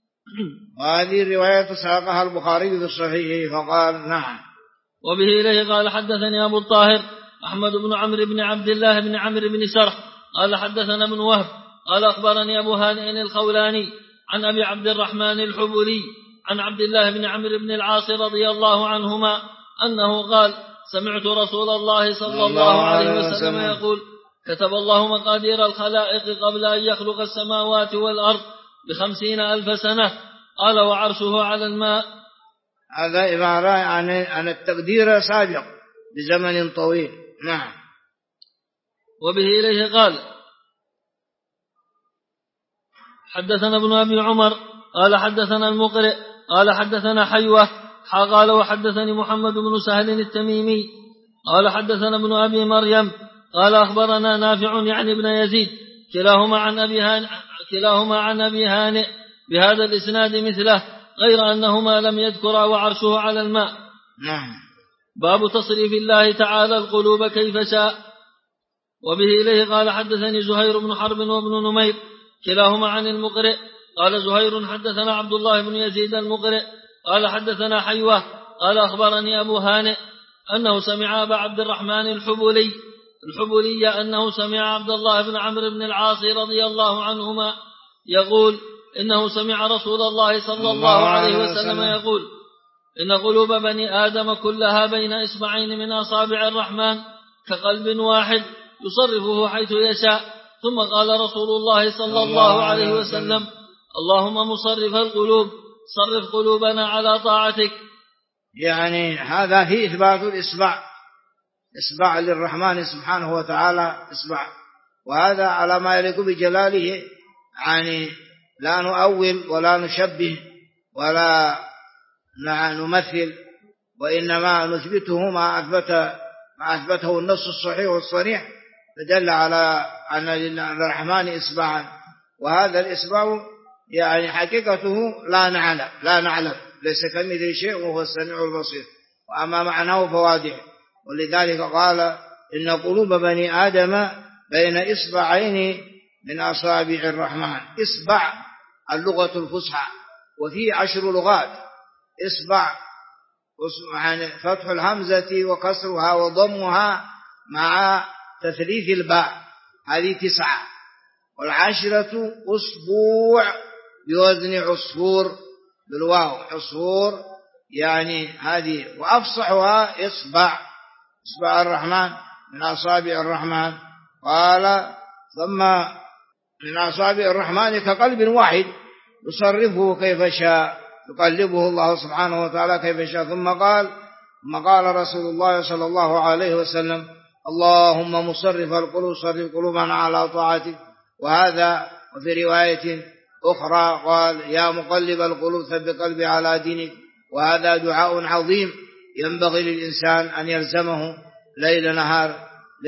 وهذه الرواية ساقها البخاري في صحيحه فقال: نعم. وبه إليه قال: حدثني أبو الطاهر أحمد بن عمرو بن عبد الله بن عمرو بن سرح قال: حدثنا ابن وهب قال: أخبرني أبو هانئ الخولاني عن أبي عبد الرحمن الحبولي عن عبد الله بن عمرو بن العاص رضي الله عنهما أنه قال: سمعت رسول الله صلى الله عليه وسلم يقول: كتب الله مقادير الخلائق قبل أن يخلق السماوات والأرض ب50,000 سنة. قال: وعرشه على الماء. هذا عبارة عن التقدير سابق بزمن طويل. نعم. وبه إليه قال: حدثنا ابن أبي عمر قال: حدثنا المقرئ قال: حدثنا حيوة قال وحدثني محمد بن سهل التميمي قال حدثنا ابن أبي مريم قال أخبرنا نافع يعني ابن يزيد كلاهما عن أبي هانئ بهذا الإسناد مثله غير أنهما لم يذكرا وعرشه على الماء. نعم. باب تصريف الله تعالى القلوب كيف شاء. وبه إليه قال حدثني زهير بن حرب وابن نمير كلاهما عن المقرئ قال زهير حدثنا عبد الله بن يزيد المقرئ قال حدثنا حيوة قال أخبرني أبو هانئ أنه سمع أبا عبد الرحمن الحبولي أنه سمع عبد الله بن عمرو بن العاص رضي الله عنهما يقول إنه سمع رسول الله صلى الله عليه وسلم يقول إن قلوب بني آدم كلها بين إصبعين من أصابع الرحمن كقلب واحد يصرفه حيث يشاء. ثم قال رسول الله صلى الله عليه وسلم اللهم مصرف القلوب صرف قلوبنا على طاعتك. يعني هذا فيه إثبات إصبع للرحمن سبحانه وتعالى إصبع، وهذا على ما يليق بجلاله، يعني لا نؤول ولا نشبه ولا نمثل، وإنما نثبته ما أثبته النص الصحيح والصريح فدل على أن للرحمن إصبعا، وهذا الإصبع يعني حقيقته لا نعلم ليس كمثله شيء وهو السميع البصير، وأما معناه فواضح. ولذلك قال إن قلوب بني آدم بين إصبعين من أصابع الرحمن. إصبع اللغة الفصحى، وفي 10 لغات. إصبع يعني فتح الهمزة وكسرها وضمها مع تثليث الباء، هذه 9. والعشرة أسبوع بوزن عصفور بالواو، عصفور يعني هذه. وأفصحها إصبع الرحمن من أصابع الرحمن. قال ثم من أصابع الرحمن كقلب واحد يصرفه كيف شاء، يقلبه الله سبحانه وتعالى كيف شاء. ثم قال رسول الله صلى الله عليه وسلم اللهم مصرف القلوب صرف قلوبنا على طاعتك. وهذا وفي رواية أخرى قال يا مقلب القلوب ثبت قلبي على دينك. وهذا دعاء عظيم ينبغي للإنسان أن يلزمه ليل نهار،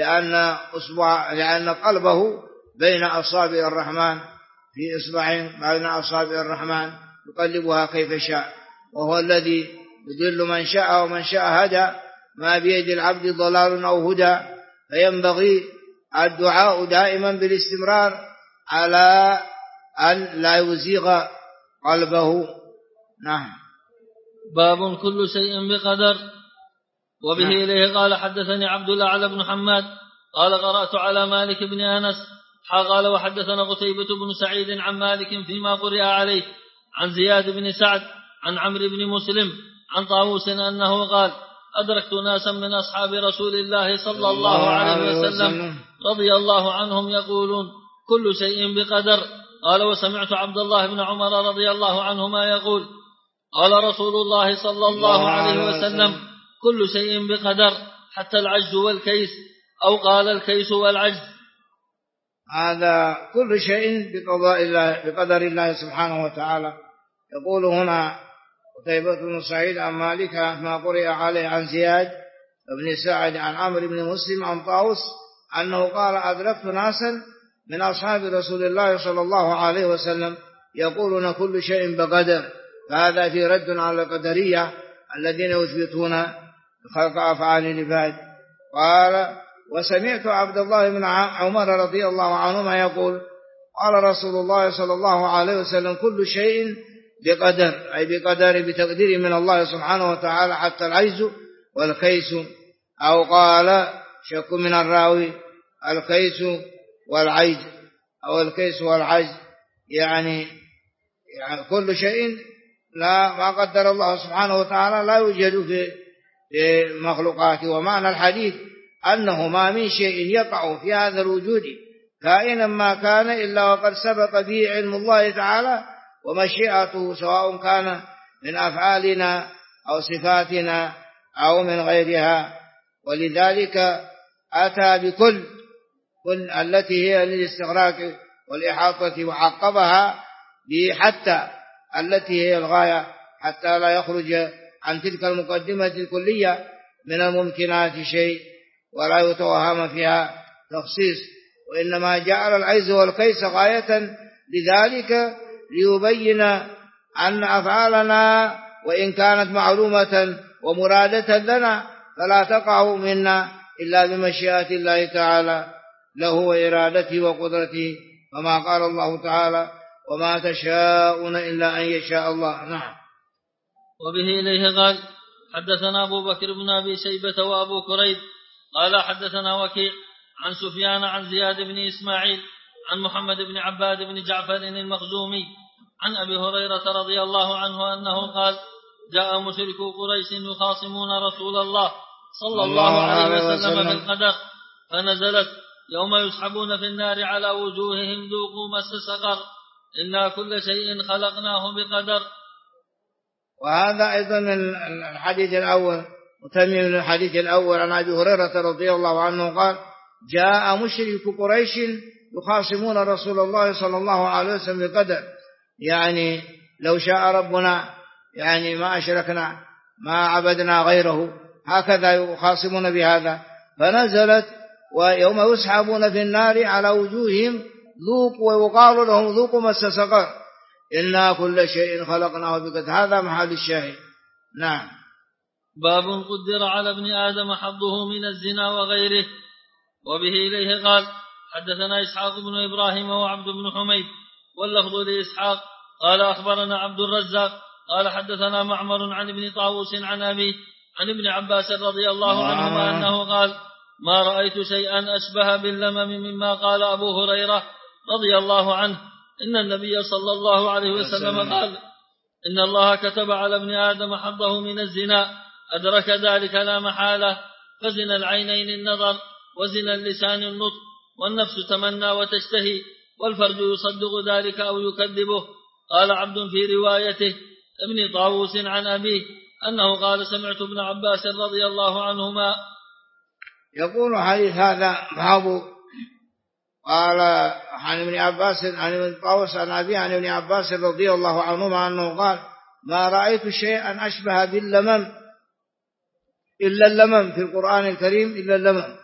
لأن قلبه بين أصابع الرحمن، في إصبعين بين أصابع الرحمن يقلبها كيف شاء، وهو الذي يضل من شاء ومن شاء هدى، ما بيد العبد ضلال أو هدى. فينبغي الدعاء دائما بالاستمرار على أن لا يزيغ قلبه. نعم. باب كل شيء بقدر. وبه إليه قال حدثني عبد الأعلى بن حماد قال قرأت على مالك بن أنس قال وحدثنا قتيبة بن سعيد عن مالك فيما قرئ عليه عن زياد بن سعد عن عمرو بن مسلم عن طاووس أنه قال أدركت ناسا من أصحاب رسول الله صلى الله عليه وسلم رضي الله عنهم يقولون كل شيء بقدر. قال وسمعت عبد الله بن عمر رضي الله عنهما يقول قال رسول الله صلى الله عليه وسلم كل شيء بقدر حتى العجز والكيس، أو قال الكيس والعجز. هذا كل شيء بقدر الله سبحانه وتعالى. يقول هنا قتيبة بن سعيد عن مالك ما قرئ عليه عن زياد بن سعد عن عمرو بن مسلم عن طاووس أنه قال أدركت ناسا من أصحاب رسول الله صلى الله عليه وسلم يقولون كل شيء بقدر. فهذا في رد على القدرية الذين يثبتون خلق أفعال العباد. قال وسمعت عبد الله بن عمر رضي الله عنهما يقول قال رسول الله صلى الله عليه وسلم كل شيء بقدر، أي بتقدير من الله سبحانه وتعالى حتى العجز والكيس، أو قال شك من الراوي الكيس والعجز أو الكيس والعجز، يعني كل شيء ما قدر الله سبحانه وتعالى لا يوجد في مخلوقاته. ومعنى الحديث أنه ما من شيء يقع في هذا الوجود كائنا ما كان إلا وقد سبق به علم الله تعالى ومشيئته، سواء كان من أفعالنا أو صفاتنا أو من غيرها. ولذلك أتى بكل التي هي للاستغراق والإحاطة وعقبها بحتى التي هي الغاية حتى لا يخرج عن تلك المقدمة الكلية من الممكنات شيء ولا يتوهم فيها تخصيص، وإنما جعل العجز والكيس غاية لذلك ليبين أن أفعالنا وإن كانت معلومة ومرادة لنا فلا تقع منا إلا بمشيئة الله تعالى له وإرادته وقدرته، كما قال الله تعالى وما تشاءون إلا أن يشاء الله. نعم. وبه إليه قال حدثنا أبو بكر بن أبي شيبة وأبو كريب قال حدثنا وكيع عن سفيان عن زياد بن إسماعيل عن محمد بن عباد بن جعفر المخزومي عن أبي هريرة رضي الله عنه أنه قال جاء مشركو قريش يخاصمون رسول الله صلى الله عليه وسلم في القدر فنزلت يوم يسحبون في النار على وجوههم ذوقوا مس سقر إنا كل شيء خلقناه بقدر. وهذا أيضا من الحديث الأول متمم من الحديث الأول عن أبي هريرة رضي الله عنه قال جاء مشرك قريش يخاصمون رسول الله صلى الله عليه وسلم بالقدر، يعني لو شاء ربنا يعني ما أشركنا ما عبدنا غيره، هكذا يخاصمون بهذا. فنزلت ويوم يسحبون في النار على وجوههم ذوقوا ويقال لهم ذوقوا مس سقر إنا كل شيء خلقناه بقدر. هذا محل الشاهد. نعم. باب قدر على ابن آدم حظه من الزنا وغيره. وبه إليه قال حدثنا إسحاق بن إبراهيم وعبد بن حميد واللفظ لإسحاق قال أخبرنا عبد الرزاق قال حدثنا معمر عن ابن طاووس عن أبيه عن ابن عباس رضي الله عنهما أنه قال ما رأيت شيئا أشبه باللمم مما قال أبو هريرة رضي الله عنه إن النبي صلى الله عليه وسلم قال إن الله كتب على ابن آدم حظه من الزنا أدرك ذلك لا محالة، فزنا العينين النظر وزنا اللسان النطق والنفس تمنى وتشتهي والفرج يصدق ذلك أو يكذبه. قال عبد في روايته ابن طاووس عن أبيه أنه قال سمعت ابن عباس رضي الله عنهما يقول حديث هذا باب قال عن ابن عباس عن ابن طاووس عن أبيه عن ابن عباس رضي الله عنهما أنه قال ما رأيت شيئا أشبه باللمم إلا اللمم في القرآن الكريم إلا اللمم.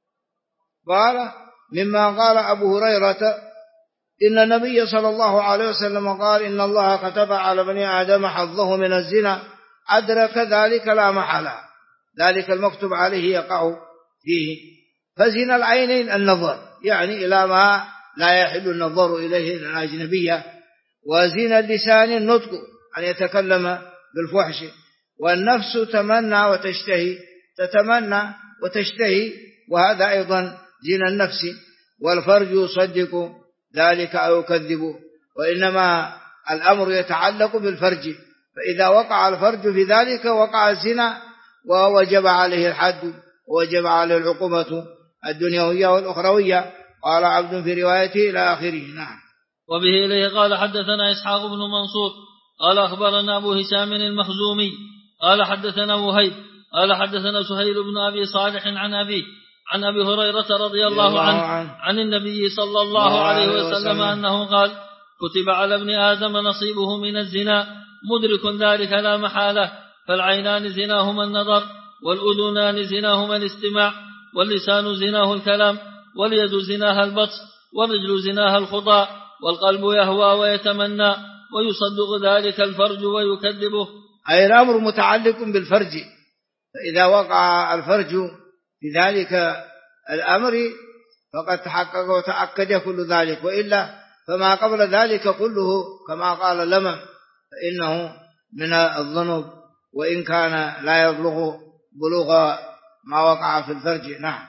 قال مما قال أبو هريرة إن النبي صلى الله عليه وسلم قال إن الله كتب على بني آدم حظه من الزنا أدرك ذلك لا محالة، ذلك المكتوب عليه يقع فيه. فزنا العينين النظر يعني إلى ما لا يحل النظر إليه الأجنبية، وزنا اللسان النطق أن يتكلم بالفحش، والنفس تمنى وتشتهي تتمنى وتشتهي وهذا أيضا زنا النفس، والفرج يصدق ذلك أو يكذب، وإنما الأمر يتعلق بالفرج، فإذا وقع الفرج في ذلك وقع الزنا ووجب عليه الحد ووجب عليه العقوبة الدنيوية والأخروية. قال عبد في روايته إلى آخره. نعم. وبه إليه قال حدثنا إسحاق بن منصور قال أخبرنا أبو هشام المخزومي قال حدثنا وهيب قال حدثنا سهيل بن أبي صالح عن أبيه عن أبي هريرة رضي الله عنه عن النبي صلى الله عليه وسلم أنه قال كتب على ابن آدم نصيبه من الزنا مدرك ذلك لا محالة، فالعينان زناهما النظر والأذنان زناهما الاستماع واللسان زناه الكلام واليد زناها البطش والرجل زناها الخطى والقلب يهوى ويتمنى ويصدق ذلك الفرج ويكذبه. أي الأمر متعلق بالفرج، فإذا وقع الفرج في ذلك الأمر فقد تحقق وتأكد كل ذلك، وإلا فما قبل ذلك كله كما قال لمم فإنه من الذنوب وإن كان لا يبلغ بلوغ ما وقع في الفرج. نعم.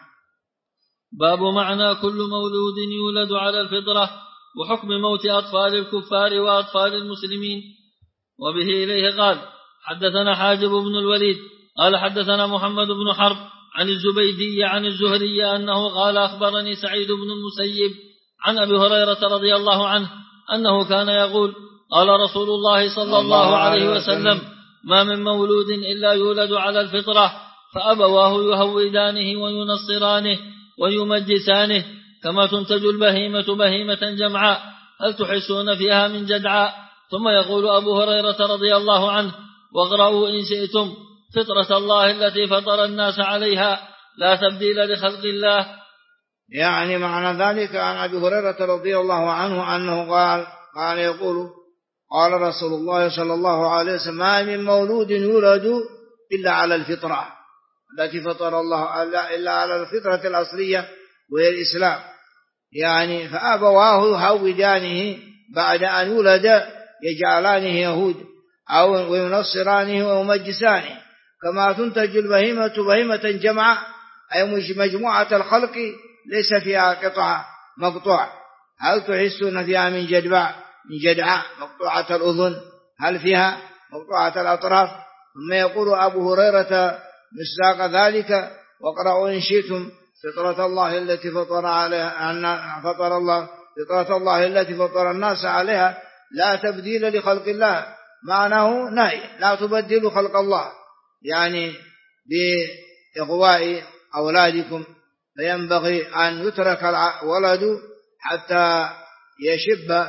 باب معنى كل مولود يولد على الفطرة وحكم موت أطفال الكفار وأطفال المسلمين. وبه إليه قال حدثنا حاجب بن الوليد قال حدثنا محمد بن حرب عن الزبيدي عن الزهري أنه قال أخبرني سعيد بن المسيب عن أبي هريرة رضي الله عنه أنه كان يقول قال رسول الله صلى الله عليه وسلم ما من مولود إلا يولد على الفطرة فأبواه يهودانه وينصرانه ويمجسانه كما تنتج البهيمة بهيمة جمعاء هل تحسون فيها من جدعاء. ثم يقول أبو هريرة رضي الله عنه واقرأوا إن شئتم فطرة الله التي فطر الناس عليها لا تبديل لخلق الله. يعني معنى ذلك عن أبي هريرة رضي الله عنه أنه قال يقول قال رسول الله صلى الله عليه وسلم ما من مولود يولد إلا على الفطرة التي فطر الله إلا على الفطرة الأصلية وهي الإسلام، يعني فأبواه يهودانه بعد أن يولد يجعلانه يهود أو ينصرانه ويمجسانه، كما تنتج البهيمة بهيمة جمعة أي مجموعة الخلق ليس فيها قطعة مقطوع. هل تحسون فيها من جدعاء مقطوعة الأذن؟ هل فيها مقطوعة الأطراف؟ ثم يقول أبو هريرة مصداق ذلك واقرأوا إن شئتم فطرة الله التي فطر الناس عليها لا تبديل لخلق الله، معناه نهي لا تبدلوا خلق الله، يعني بإغواء أولادكم، فينبغي أن يترك الولد حتى يشب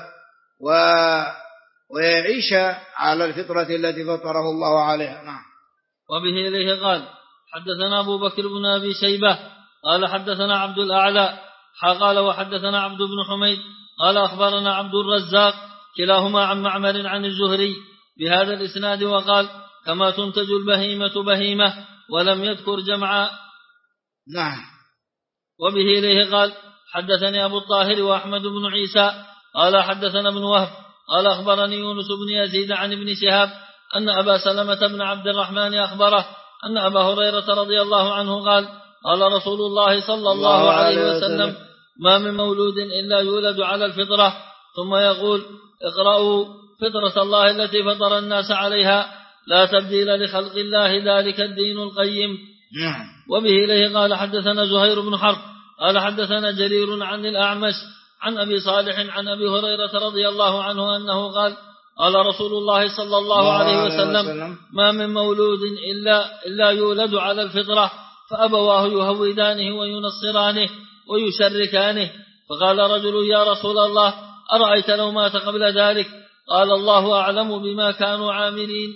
ويعيش على الفطرة التي فطره الله عليها. نعم. وبه إليه قال حدثنا أبو بكر بن أبي شيبة قال حدثنا عبد الأعلى قال وحدثنا عبد بن حميد قال أخبرنا عبد الرزاق كلاهما عن معمر عن الزهري بهذا الإسناد وقال كما تنتج البهيمة بهيمة ولم يذكر جمعا. نعم. وبه إليه قال حدثني أبو الطاهر وأحمد بن عيسى قال حدثنا ابن وهب قال أخبرني يونس بن يزيد عن ابن شهاب أن أبا سلمة بن عبد الرحمن أخبره أن أبا هريرة رضي الله عنه قال قال رسول الله صلى الله عليه وسلم ما من مولود إلا يولد على الفطرة ثم يقول اقرأوا فطرة الله التي فطر الناس عليها لا تبديل لخلق الله ذلك الدين القيم. وبه إليه قال حدثنا زهير بن حرب قال حدثنا جرير عن الأعمش عن أبي صالح عن أبي هريرة رضي الله عنه أنه قال قال رسول الله صلى الله عليه وسلم ما من مولود إلا يولد على الفطرة فأبواه يهودانه وينصرانه ويشركانه. فقال رجل يا رسول الله أرأيت لو مات قبل ذلك؟ قال الله أعلم بما كانوا عاملين.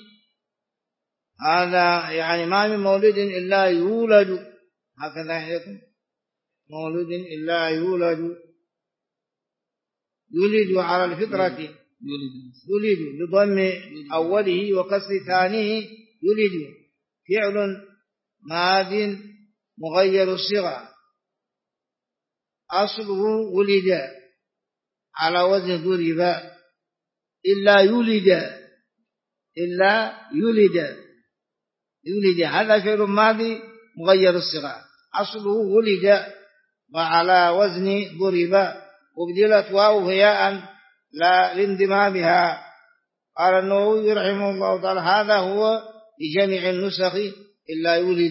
هذا يعني ما من مولود إلا يولد، هكذا يكون مولود إلا يولد على الفطرة، يولد بضم أوله وكسر ثانيه يولد فعل ماض مغير الصيغة أصله ولد على وزن ضرب إلا يولد هذا فعل ماضي مغير الصيغة أصله ولد وعلى وزن ضرب وبدلت واو هياء لا لاندمامها. قال النووي رحمه الله تعالى هذا هو بجميع النسخ إلا يولد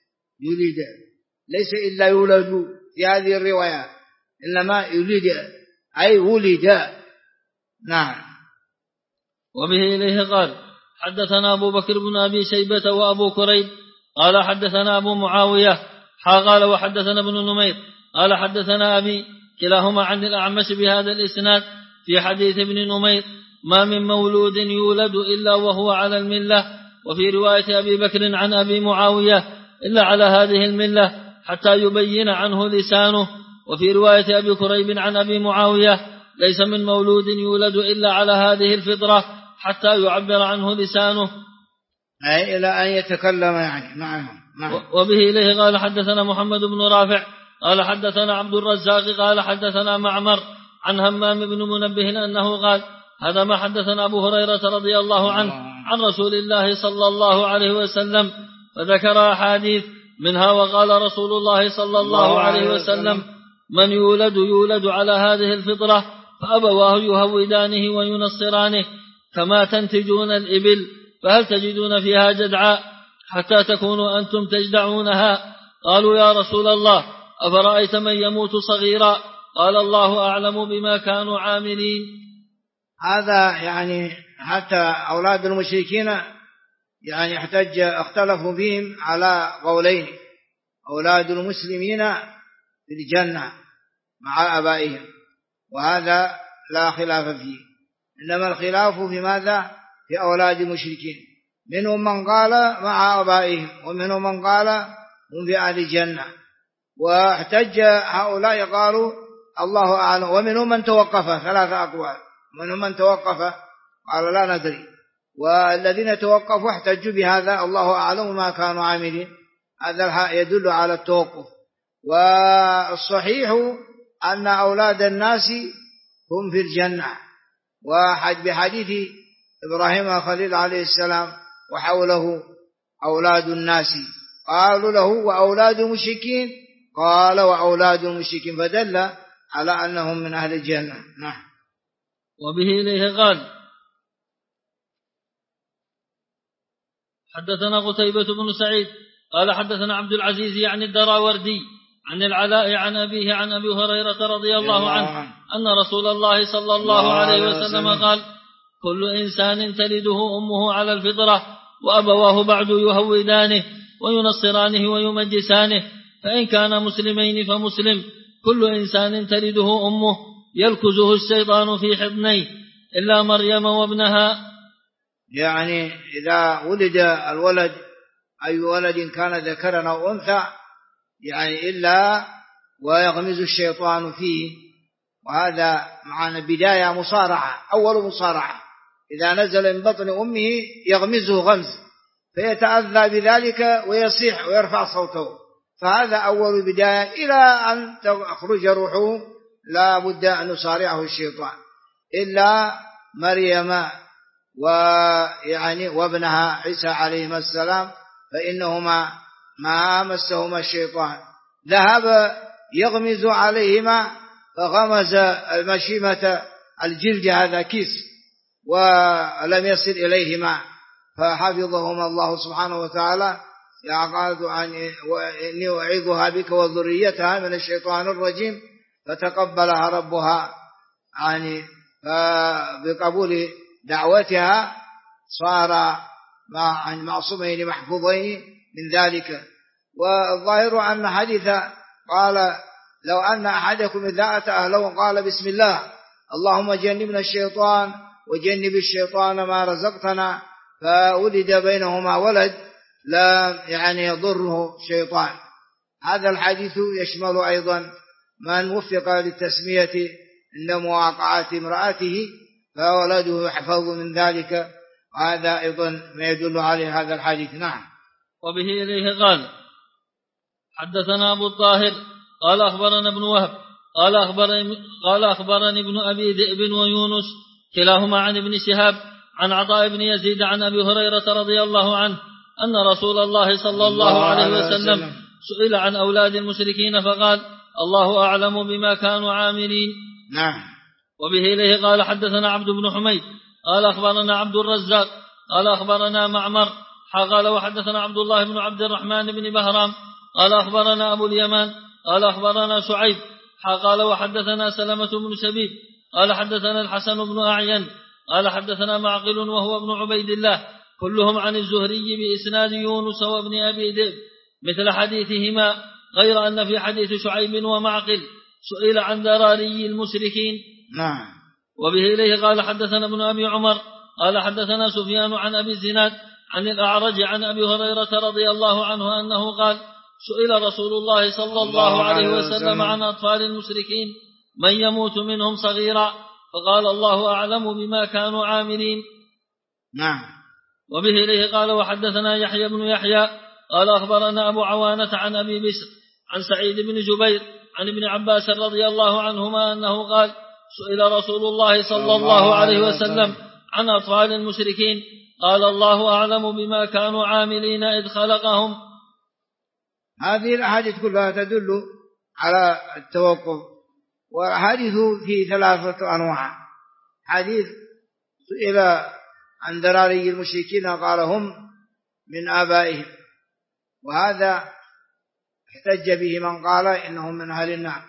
ليس إلا يولد في هذه الرواية إنما يولد أي ولد. نعم. وبه إليه قال حدثنا أبو بكر بن أبي شيبة وأبو كريب قال حدثنا أبو معاوية قال وحدثنا ابن نمير قال حدثنا أبي كلاهما عن الأعمش بهذا الإسناد في حديث ابن نمير ما من مولود يولد إلا وهو على الملة. وفي رواية أبي بكر عن أبي معاوية إلا على هذه الملة حتى يبين عنه لسانه. وفي رواية أبي كريب عن أبي معاوية ليس من مولود يولد إلا على هذه الفطرة حتى يعبر عنه لسانه، أي إلى أن يتكلم يعني معهم. وبه إليه قال حدثنا محمد بن رافع قال حدثنا عبد الرزاق قال حدثنا معمر عن همام بن منبه أنه قال هذا ما حدثنا أبو هريرة رضي الله عنه عن رسول الله صلى الله عليه وسلم، فذكر أحاديث منها وقال رسول الله صلى الله عليه وسلم من يولد على هذه الفطرة فأبواه يهودانه وينصرانه كما تنتجون الإبل فهل تجدون فيها جدعاء حتى تكونوا أنتم تجدعونها؟ قالوا يا رسول الله أفرأيت من يموت صغيرا؟ قال الله أعلم بما كانوا عاملين. هذا يعني حتى أولاد المشركين يعني اختلفوا بهم على قولين، أولاد المسلمين في الجنة مع أبائهم، وهذا لا خلاف فيه، إنما الخلاف في ماذا؟ في أولاد المشركين، منهم من قال مع آبائهم، ومنهم من قال هم في أهل الجنة. واحتج هؤلاء قالوا الله أعلم، ومنهم من توقف، 3 أقوال، منهم من توقف قال لا ندري، والذين توقفوا احتجوا بهذا الله أعلم ما كانوا عاملين، هذا يدل على التوقف. والصحيح أن أولاد الناس هم في الجنة، بحديث إبراهيم الخليل عليه السلام وحوله أولاد الناس، قالوا له وأولاد المشركين، قال وأولاد المشركين، فدل على أنهم من أهل الجنة. نعم. وبه إليه قال حدثنا قتيبة بن سعيد قال حدثنا عبد العزيز يعني الدراوردي عن العلاء عن أبيه عن أبي هريرة رضي الله عنه أن رسول الله صلى الله عليه وسلم قال كل إنسان تلده أمه على الفطرة، وأبواه بعد يهودانه وينصرانه ويمجسانه، فإن كان مسلمين فمسلم. كل إنسان تلده أمه يلكزه الشيطان في حضنيه إلا مريم وابنها. يعني إذا ولد الولد أي ولد كان ذكرا أو أنثى يعني إلا ويغمز الشيطان فيه، وهذا معنى بداية مصارعة، أول مصارعة، إذا نزل من بطن أمه يغمزه غمز فيتأذى بذلك ويصيح ويرفع صوته، فهذا أول بداية إلى أن تخرج روحه لا بد أن يصارعه الشيطان، إلا مريم وابنها عيسى عليهما السلام فإنهما ما مسهما الشيطان، ذهب يغمز عليهما فغمز المشيمة الجلد، هذا كيس، ولم يصل إليهما فحفظهما الله سبحانه وتعالى. يعقد إني أعيذها بك وذريتها من الشيطان الرجيم، فتقبلها ربها بقبول دعوتها صار معصومين محفوظين من ذلك. والظاهر أن حديث قال لو أن أحدكم إذا أتى أهله قال بسم الله اللهم جنبنا الشيطان وجنب الشيطان ما رزقتنا، فولد بينهما ولد لا يضره شيطان. هذا الحديث يشمل أيضا من وفق للتسمية عند مواقعة امرأته فولده يحفظ من ذلك، وهذا أيضا ما يدل عليه هذا الحديث. نعم. وبه إليه قال حدثنا أبو الطاهر قال أخبرنا ابن وهب قال أخبرني ابن أبي ذئب ويونس كلاهما عن ابن شهاب عن عطاء بن يزيد عن أبي هريرة رضي الله عنه أن رسول الله صلى الله عليه وسلم سئل عن أولاد المشركين فقال الله أعلم بما كانوا عاملين. نعم. وبه إليه قال حدثنا عبد بن حميد قال أخبرنا عبد الرزاق قال أخبرنا معمر قال وحدثنا عبد الله بن عبد الرحمن بن بهرام قال أخبرنا أبو اليمان قال أخبرنا شعيب قال وحدثنا سلمة بن شبيب قال حدثنا الحسن بن أعين قال حدثنا معقل وهو ابن عبيد الله كلهم عن الزهري بإسناد يونس وابن أبي ذئب مثل حديثهما، غير أن في حديث شعيب ومعقل سئل عن ذراري المشركين. نعم. وبه إليه قال حدثنا ابن أبي عمر قال حدثنا سفيان عن أبي الزناد عن الأعرج عن أبي هريرة رضي الله عنه أنه قال سئل رسول الله صلى الله عليه وسلم عن أطفال المشركين من يموت منهم صغيرا فقال الله أعلم بما كانوا عاملين. نعم. وبه إليه قال وحدثنا يحيى بن يحيى قال أخبرنا أبو عوانة عن أبي بشر عن سعيد بن جبير عن ابن عباس رضي الله عنهما أنه قال سئل رسول الله صلى الله عليه وسلم عن أطفال المشركين قال الله أعلم بما كانوا عاملين إذ خلقهم. هذه الأحاديث كلها تدل على التوقف، والحديث في 3 أنواع. حديث سئل عن ذراري المشركين قال هم من آبائهم، وهذا احتج به من قال إنهم من أهل النار.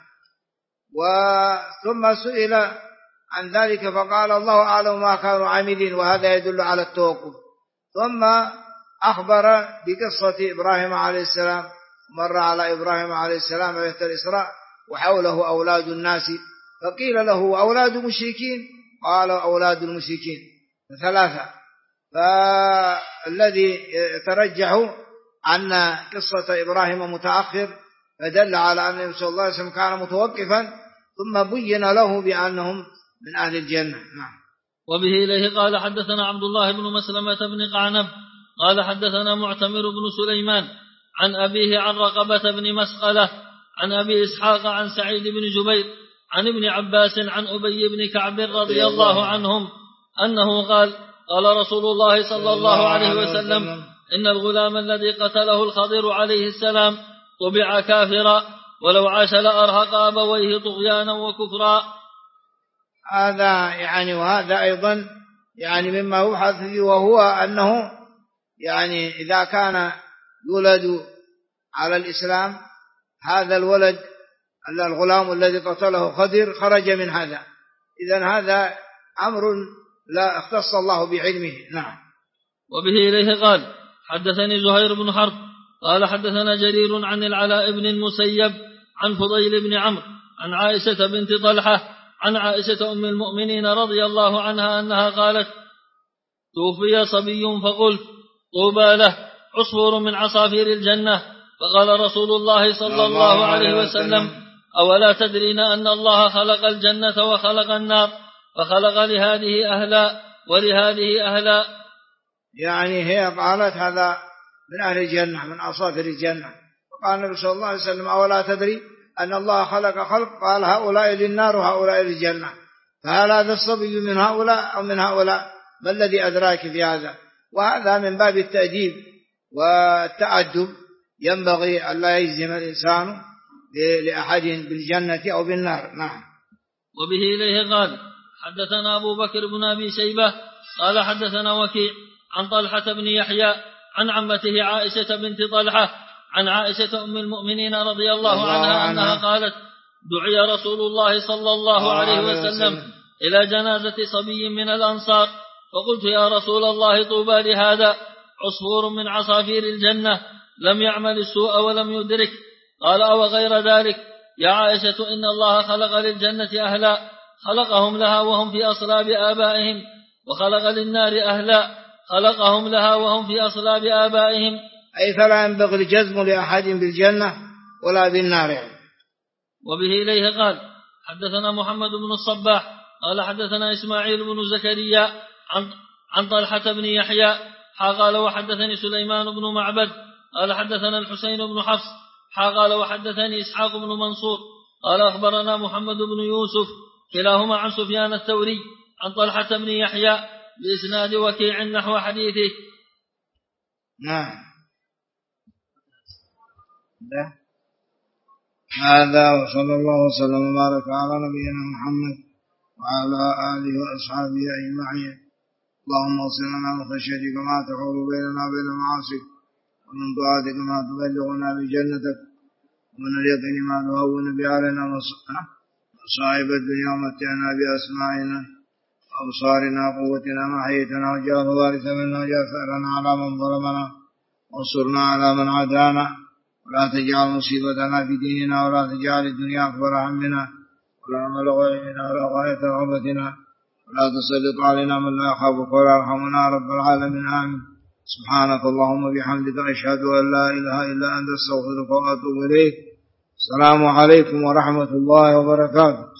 وثم سئل عن ذلك فقال الله أعلم ما كانوا عاملين، وهذا يدل على التوقف. ثم أخبر بقصة إبراهيم عليه السلام، مر على إبراهيم عليه السلام ليلة الإسراء وحوله أولاد الناس، فقيل له أولاد المشركين قال أولاد المشركين، 3. فالذي يترجح أن قصة إبراهيم متأخر، فدل على أن النبي صلى الله عليه وسلم كان متوقفا ثم بين له بأنهم من أهل الجنة. نعم. وبه إليه قال حدثنا عبد الله بن مسلمة بن قعنب قال حدثنا معتمر بن سليمان عن أبيه عن رقبة بن مسقلة عن أبي إسحاق عن سعيد بن جبير عن ابن عباس عن أبي بن كعب رضي الله عنهم أنه قال قال رسول الله صلى الله عليه وسلم إن الغلام الذي قتله الخضر عليه السلام طبع كافرا ولو عاش لأرهق أبويه طغيانا وكفرا. هذا يعني، وهذا أيضا يعني مما يبحث فيه، وهو أنه يعني إذا كان يولد على الإسلام هذا الولد الغلام الذي قتله خضر خرج من هذا، إذن هذا أمر لا اختص الله بعلمه. نعم. وبه إليه قال حدثني زهير بن حرب قال حدثنا جرير عن العلاء بن المسيب عن فضيل بن عمرو عن عائشة بنت طلحة عن عائشة أم المؤمنين رضي الله عنها أنها قالت توفي صبي فقلت طوبى له عصفور من عصافير الجنة، فقال رسول الله صلى الله عليه وسلم أولا تدرين أن الله خلق الجنة وخلق النار، فخلق لهذه أهلا ولهذه أهلا. يعني هي قالت هذا من أهل الجنة من عصافير الجنة، وقال النبي صلى الله عليه وسلم أولا تدري أن الله خلق خلق، قال هؤلاء للنار وهؤلاء للجنة، فهل هذا الصبي من هؤلاء أو من هؤلاء؟ ما الذي أدراك في هذا؟ وهذا من باب التأديب والتأدب، ينبغي أن لا يجزم الإنسان لأحد بالجنة أو بالنار. نعم. وبه إليه قال حدثنا أبو بكر بن أبي شيبة قال حدثنا وكيع عن طلحة بن يحيى عن عمته عائشة بنت طلحة عن عائشة أم المؤمنين رضي الله عنها أنها قالت دعي رسول الله صلى الله عليه وسلم إلى جنازة صبي من الأنصار، فقلت يا رسول الله طوبى لهذا عصفور من عصافير الجنة لم يعمل السوء ولم يدرك. قال أو غير ذلك يا عائشة إن الله خلق للجنة أهلا خلقهم لها وهم في أصلاب آبائهم، وخلق للنار أهلا خلقهم لها وهم في أصلاب آبائهم. أي فلا ينبغي الجزم لأحد بالجنة ولا بالنار. وبه إليه قال حدثنا محمد بن الصباح قال حدثنا إسماعيل بن زكريا عن طلحة بن يحيى قال وحدثني سليمان بن معبد قال حدثنا الحسين بن حفص قال وحدثني إسحاق بن منصور قال أخبرنا محمد بن يوسف كلاهما عن سفيان الثوري عن طلحة بن يحيى بإسناد وكيع نحو حديثه. نعم. هذا وصلى الله وسلم وبارك على نبينا محمد وعلى آله وأصحابه أجمعين. اللهم اغفر لنا من خشيتك ما تحول بيننا وبين معاصيك، ومن طاعتك ما تبلغنا بجنتك، ومن اليقين ما تهون به علينا مصائب الدنيا، ومتعنا بأسماعنا وأبصارنا وقوتنا ما أحييتنا، واجعله الوارث منا واجعل ثأرنا على من ظلمنا وانصرنا على من عادانا، ولا تجعل مصيبتنا في ديننا، ولا تجعل الدنيا أكبر همنا ولا مبلغ علمنا ولا غاية رغبتنا، ولا تسلط علينا من لا يخافك ولا يرحمنا رب العالمين. آمين. سبحانك اللهم وبحمدك أشهد أن لا إله إلا أنت أستغفرك وأتوب إليك. السلام عليكم ورحمة الله وبركاته.